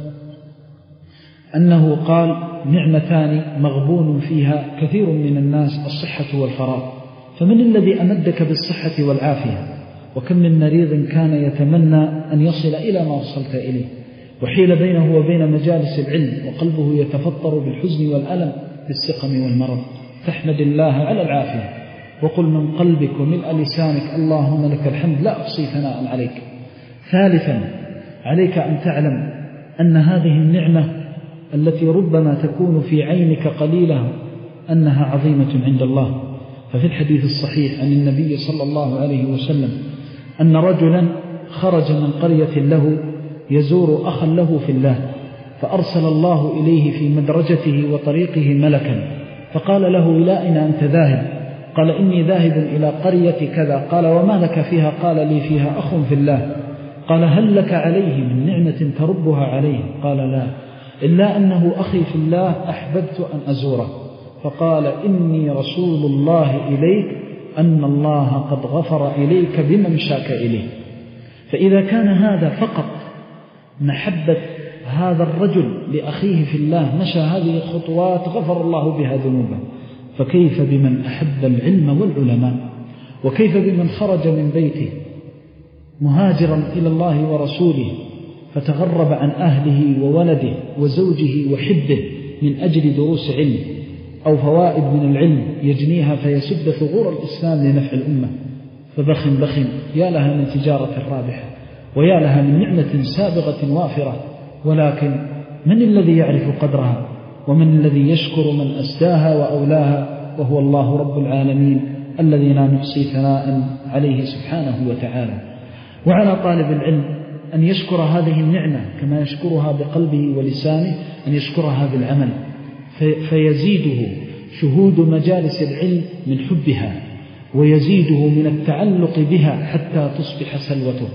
أنه قال: نعمتان مغبون فيها كثير من الناس، الصحة والفراغ. فمن الذي أمدك بالصحة والعافية؟ وكم من مريض كان يتمنى أن يصل إلى ما وصلت إليه، وحيل بينه وبين مجالس العلم وقلبه يتفطر بالحزن والألم بالسقم والمرض. فاحمد الله على العافية، وقل من قلبك وملء لسانك: اللهم لك الحمد لا أحصي ثناء عليك. ثالثا، عليك أن تعلم أن هذه النعمة التي ربما تكون في عينك قليلة أنها عظيمة عند الله. ففي الحديث الصحيح عن النبي صلى الله عليه وسلم أن رجلا خرج من قرية له يزور أخا له في الله، فأرسل الله إليه في مدرجته وطريقه ملكا، فقال له: إلى أين أنت ذاهب؟ قال: إني ذاهب إلى قرية كذا. قال: وما لك فيها؟ قال: لي فيها أخ في الله. قال: هل لك عليه من نعمة تربها عليه؟ قال: لا، إلا أنه أخي في الله أحببت أن أزوره. فقال: إني رسول الله إليك أن الله قد غفر إليك بممشاك إليه. فإذا كان هذا فقط محبة هذا الرجل لأخيه في الله مشى هذه الخطوات غفر الله بها ذنوبه، فكيف بمن أحب العلم والعلماء؟ وكيف بمن خرج من بيته مهاجرا إلى الله ورسوله فتغرب عن أهله وولده وزوجه وحبه من أجل دروس علم أو فوائد من العلم يجنيها فيسد ثغور الإسلام لنفع الأمة؟ فبخ بخ، يا لها من تجارة رابحة، ويا لها من نعمة سابغة وافرة. ولكن من الذي يعرف قدرها؟ ومن الذي يشكر من أسداها وأولاها؟ وهو الله رب العالمين الذي لا نحصي ثناء عليه سبحانه وتعالى. وعلى طالب العلم أن يشكر هذه النعمة كما يشكرها بقلبه ولسانه، أن يشكرها بالعمل، فيزيده شهود مجالس العلم من حبها، ويزيده من التعلق بها حتى تصبح سلوته،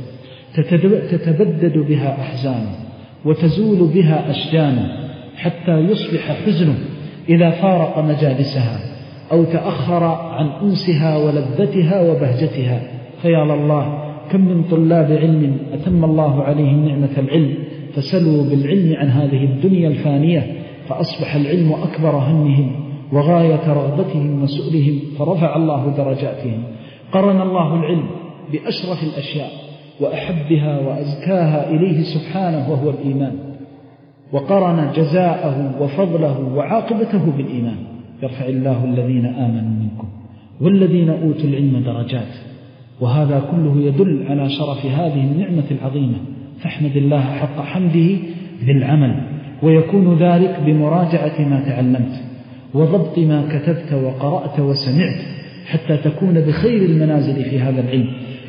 تتبدد بها أحزانه وتزول بها أشجانه، حتى يصبح حزنه إذا فارق مجالسها أو تأخر عن أنسها ولذتها وبهجتها. فيا لله، كم من طلاب علم أتم الله عليهم نعمة العلم فسلوا بالعلم عن هذه الدنيا الفانية، فأصبح العلم أكبر همهم وغاية رغبتهم وسؤلهم، فرفع الله درجاتهم. قرن الله العلم بأشرف الأشياء وأحبها وأزكاها إليه سبحانه وهو الإيمان، وقرن جزاءه وفضله وعاقبته بالإيمان. يرفع الله الذين آمنوا منكم والذين أوتوا العلم درجات. وهذا كله يدل على شرف هذه النعمة العظيمة، فاحمد الله حق حمده بالعمل، ويكون ذلك بمراجعة ما تعلمت وضبط ما كتبت وقرأت وسمعت، حتى تكون بخير المنازل في هذا العلم.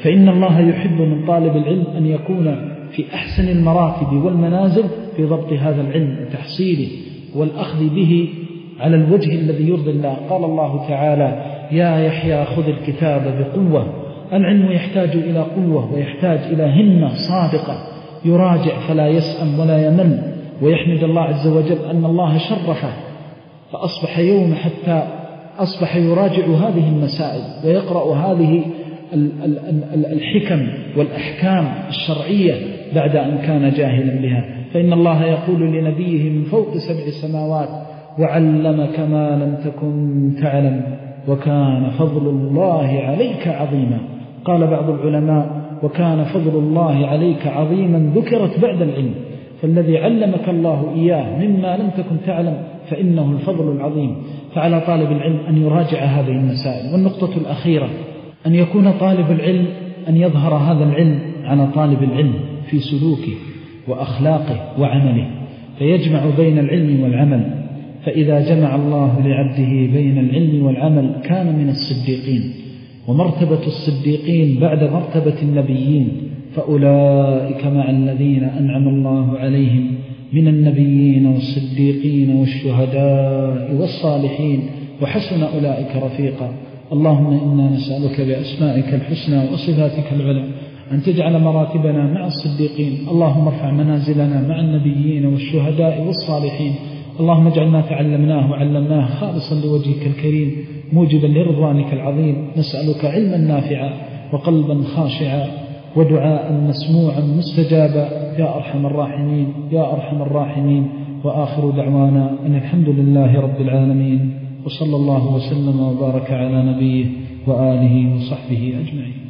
فإن الله يحب من طالب العلم أن يكون في أحسن المراتب والمنازل في ضبط هذا العلم وتحصيله والأخذ به على الوجه الذي يرضي الله. قال الله تعالى: يا يحيى خذ الكتاب بقوة. العلم يحتاج إلى قوة ويحتاج إلى همة صادقة، يراجع فلا يسأم ولا يمل، ويحمد الله عز وجل أن الله شرفه فأصبح يوم حتى أصبح يراجع هذه المسائل ويقرأ هذه الحكم والأحكام الشرعية بعد أن كان جاهلا بها. فإن الله يقول لنبيه من فوق سبع سماوات: وعلمك ما لم تكن تعلم وكان فضل الله عليك عظيما. قال بعض العلماء: وكان فضل الله عليك عظيما ذكرت بعد العلم، فالذي علمك الله إياه مما لم تكن تعلم فإنه الفضل العظيم. فعلى طالب العلم أن يراجع هذه المسائل. والنقطة الأخيرة أن يكون طالب العلم أن يظهر هذا العلم على طالب العلم في سلوكه وأخلاقه وعمله، فيجمع بين العلم والعمل. فإذا جمع الله لعبده بين العلم والعمل كان من الصديقين. ومرتبة الصديقين بعد مرتبة النبيين، فأولئك مع الذين أنعم الله عليهم من النبيين والصديقين والشهداء والصالحين وحسن أولئك رفيقا. اللهم إنا نسألك بأسمائك الحسنى وصفاتك العلى أن تجعل مراتبنا مع الصديقين. اللهم ارفع منازلنا مع النبيين والشهداء والصالحين. اللهم اجعل ما تعلمناه وعلمناه خالصا لوجهك الكريم موجبا لرضوانك العظيم. نسألك علما نافعا وقلبا خاشعا ودعاء مسموعا مستجابا يا أرحم الراحمين يا أرحم الراحمين. وآخر دعوانا أن الحمد لله رب العالمين، وصلى الله وسلم وبارك على نبيه وآله وصحبه أجمعين.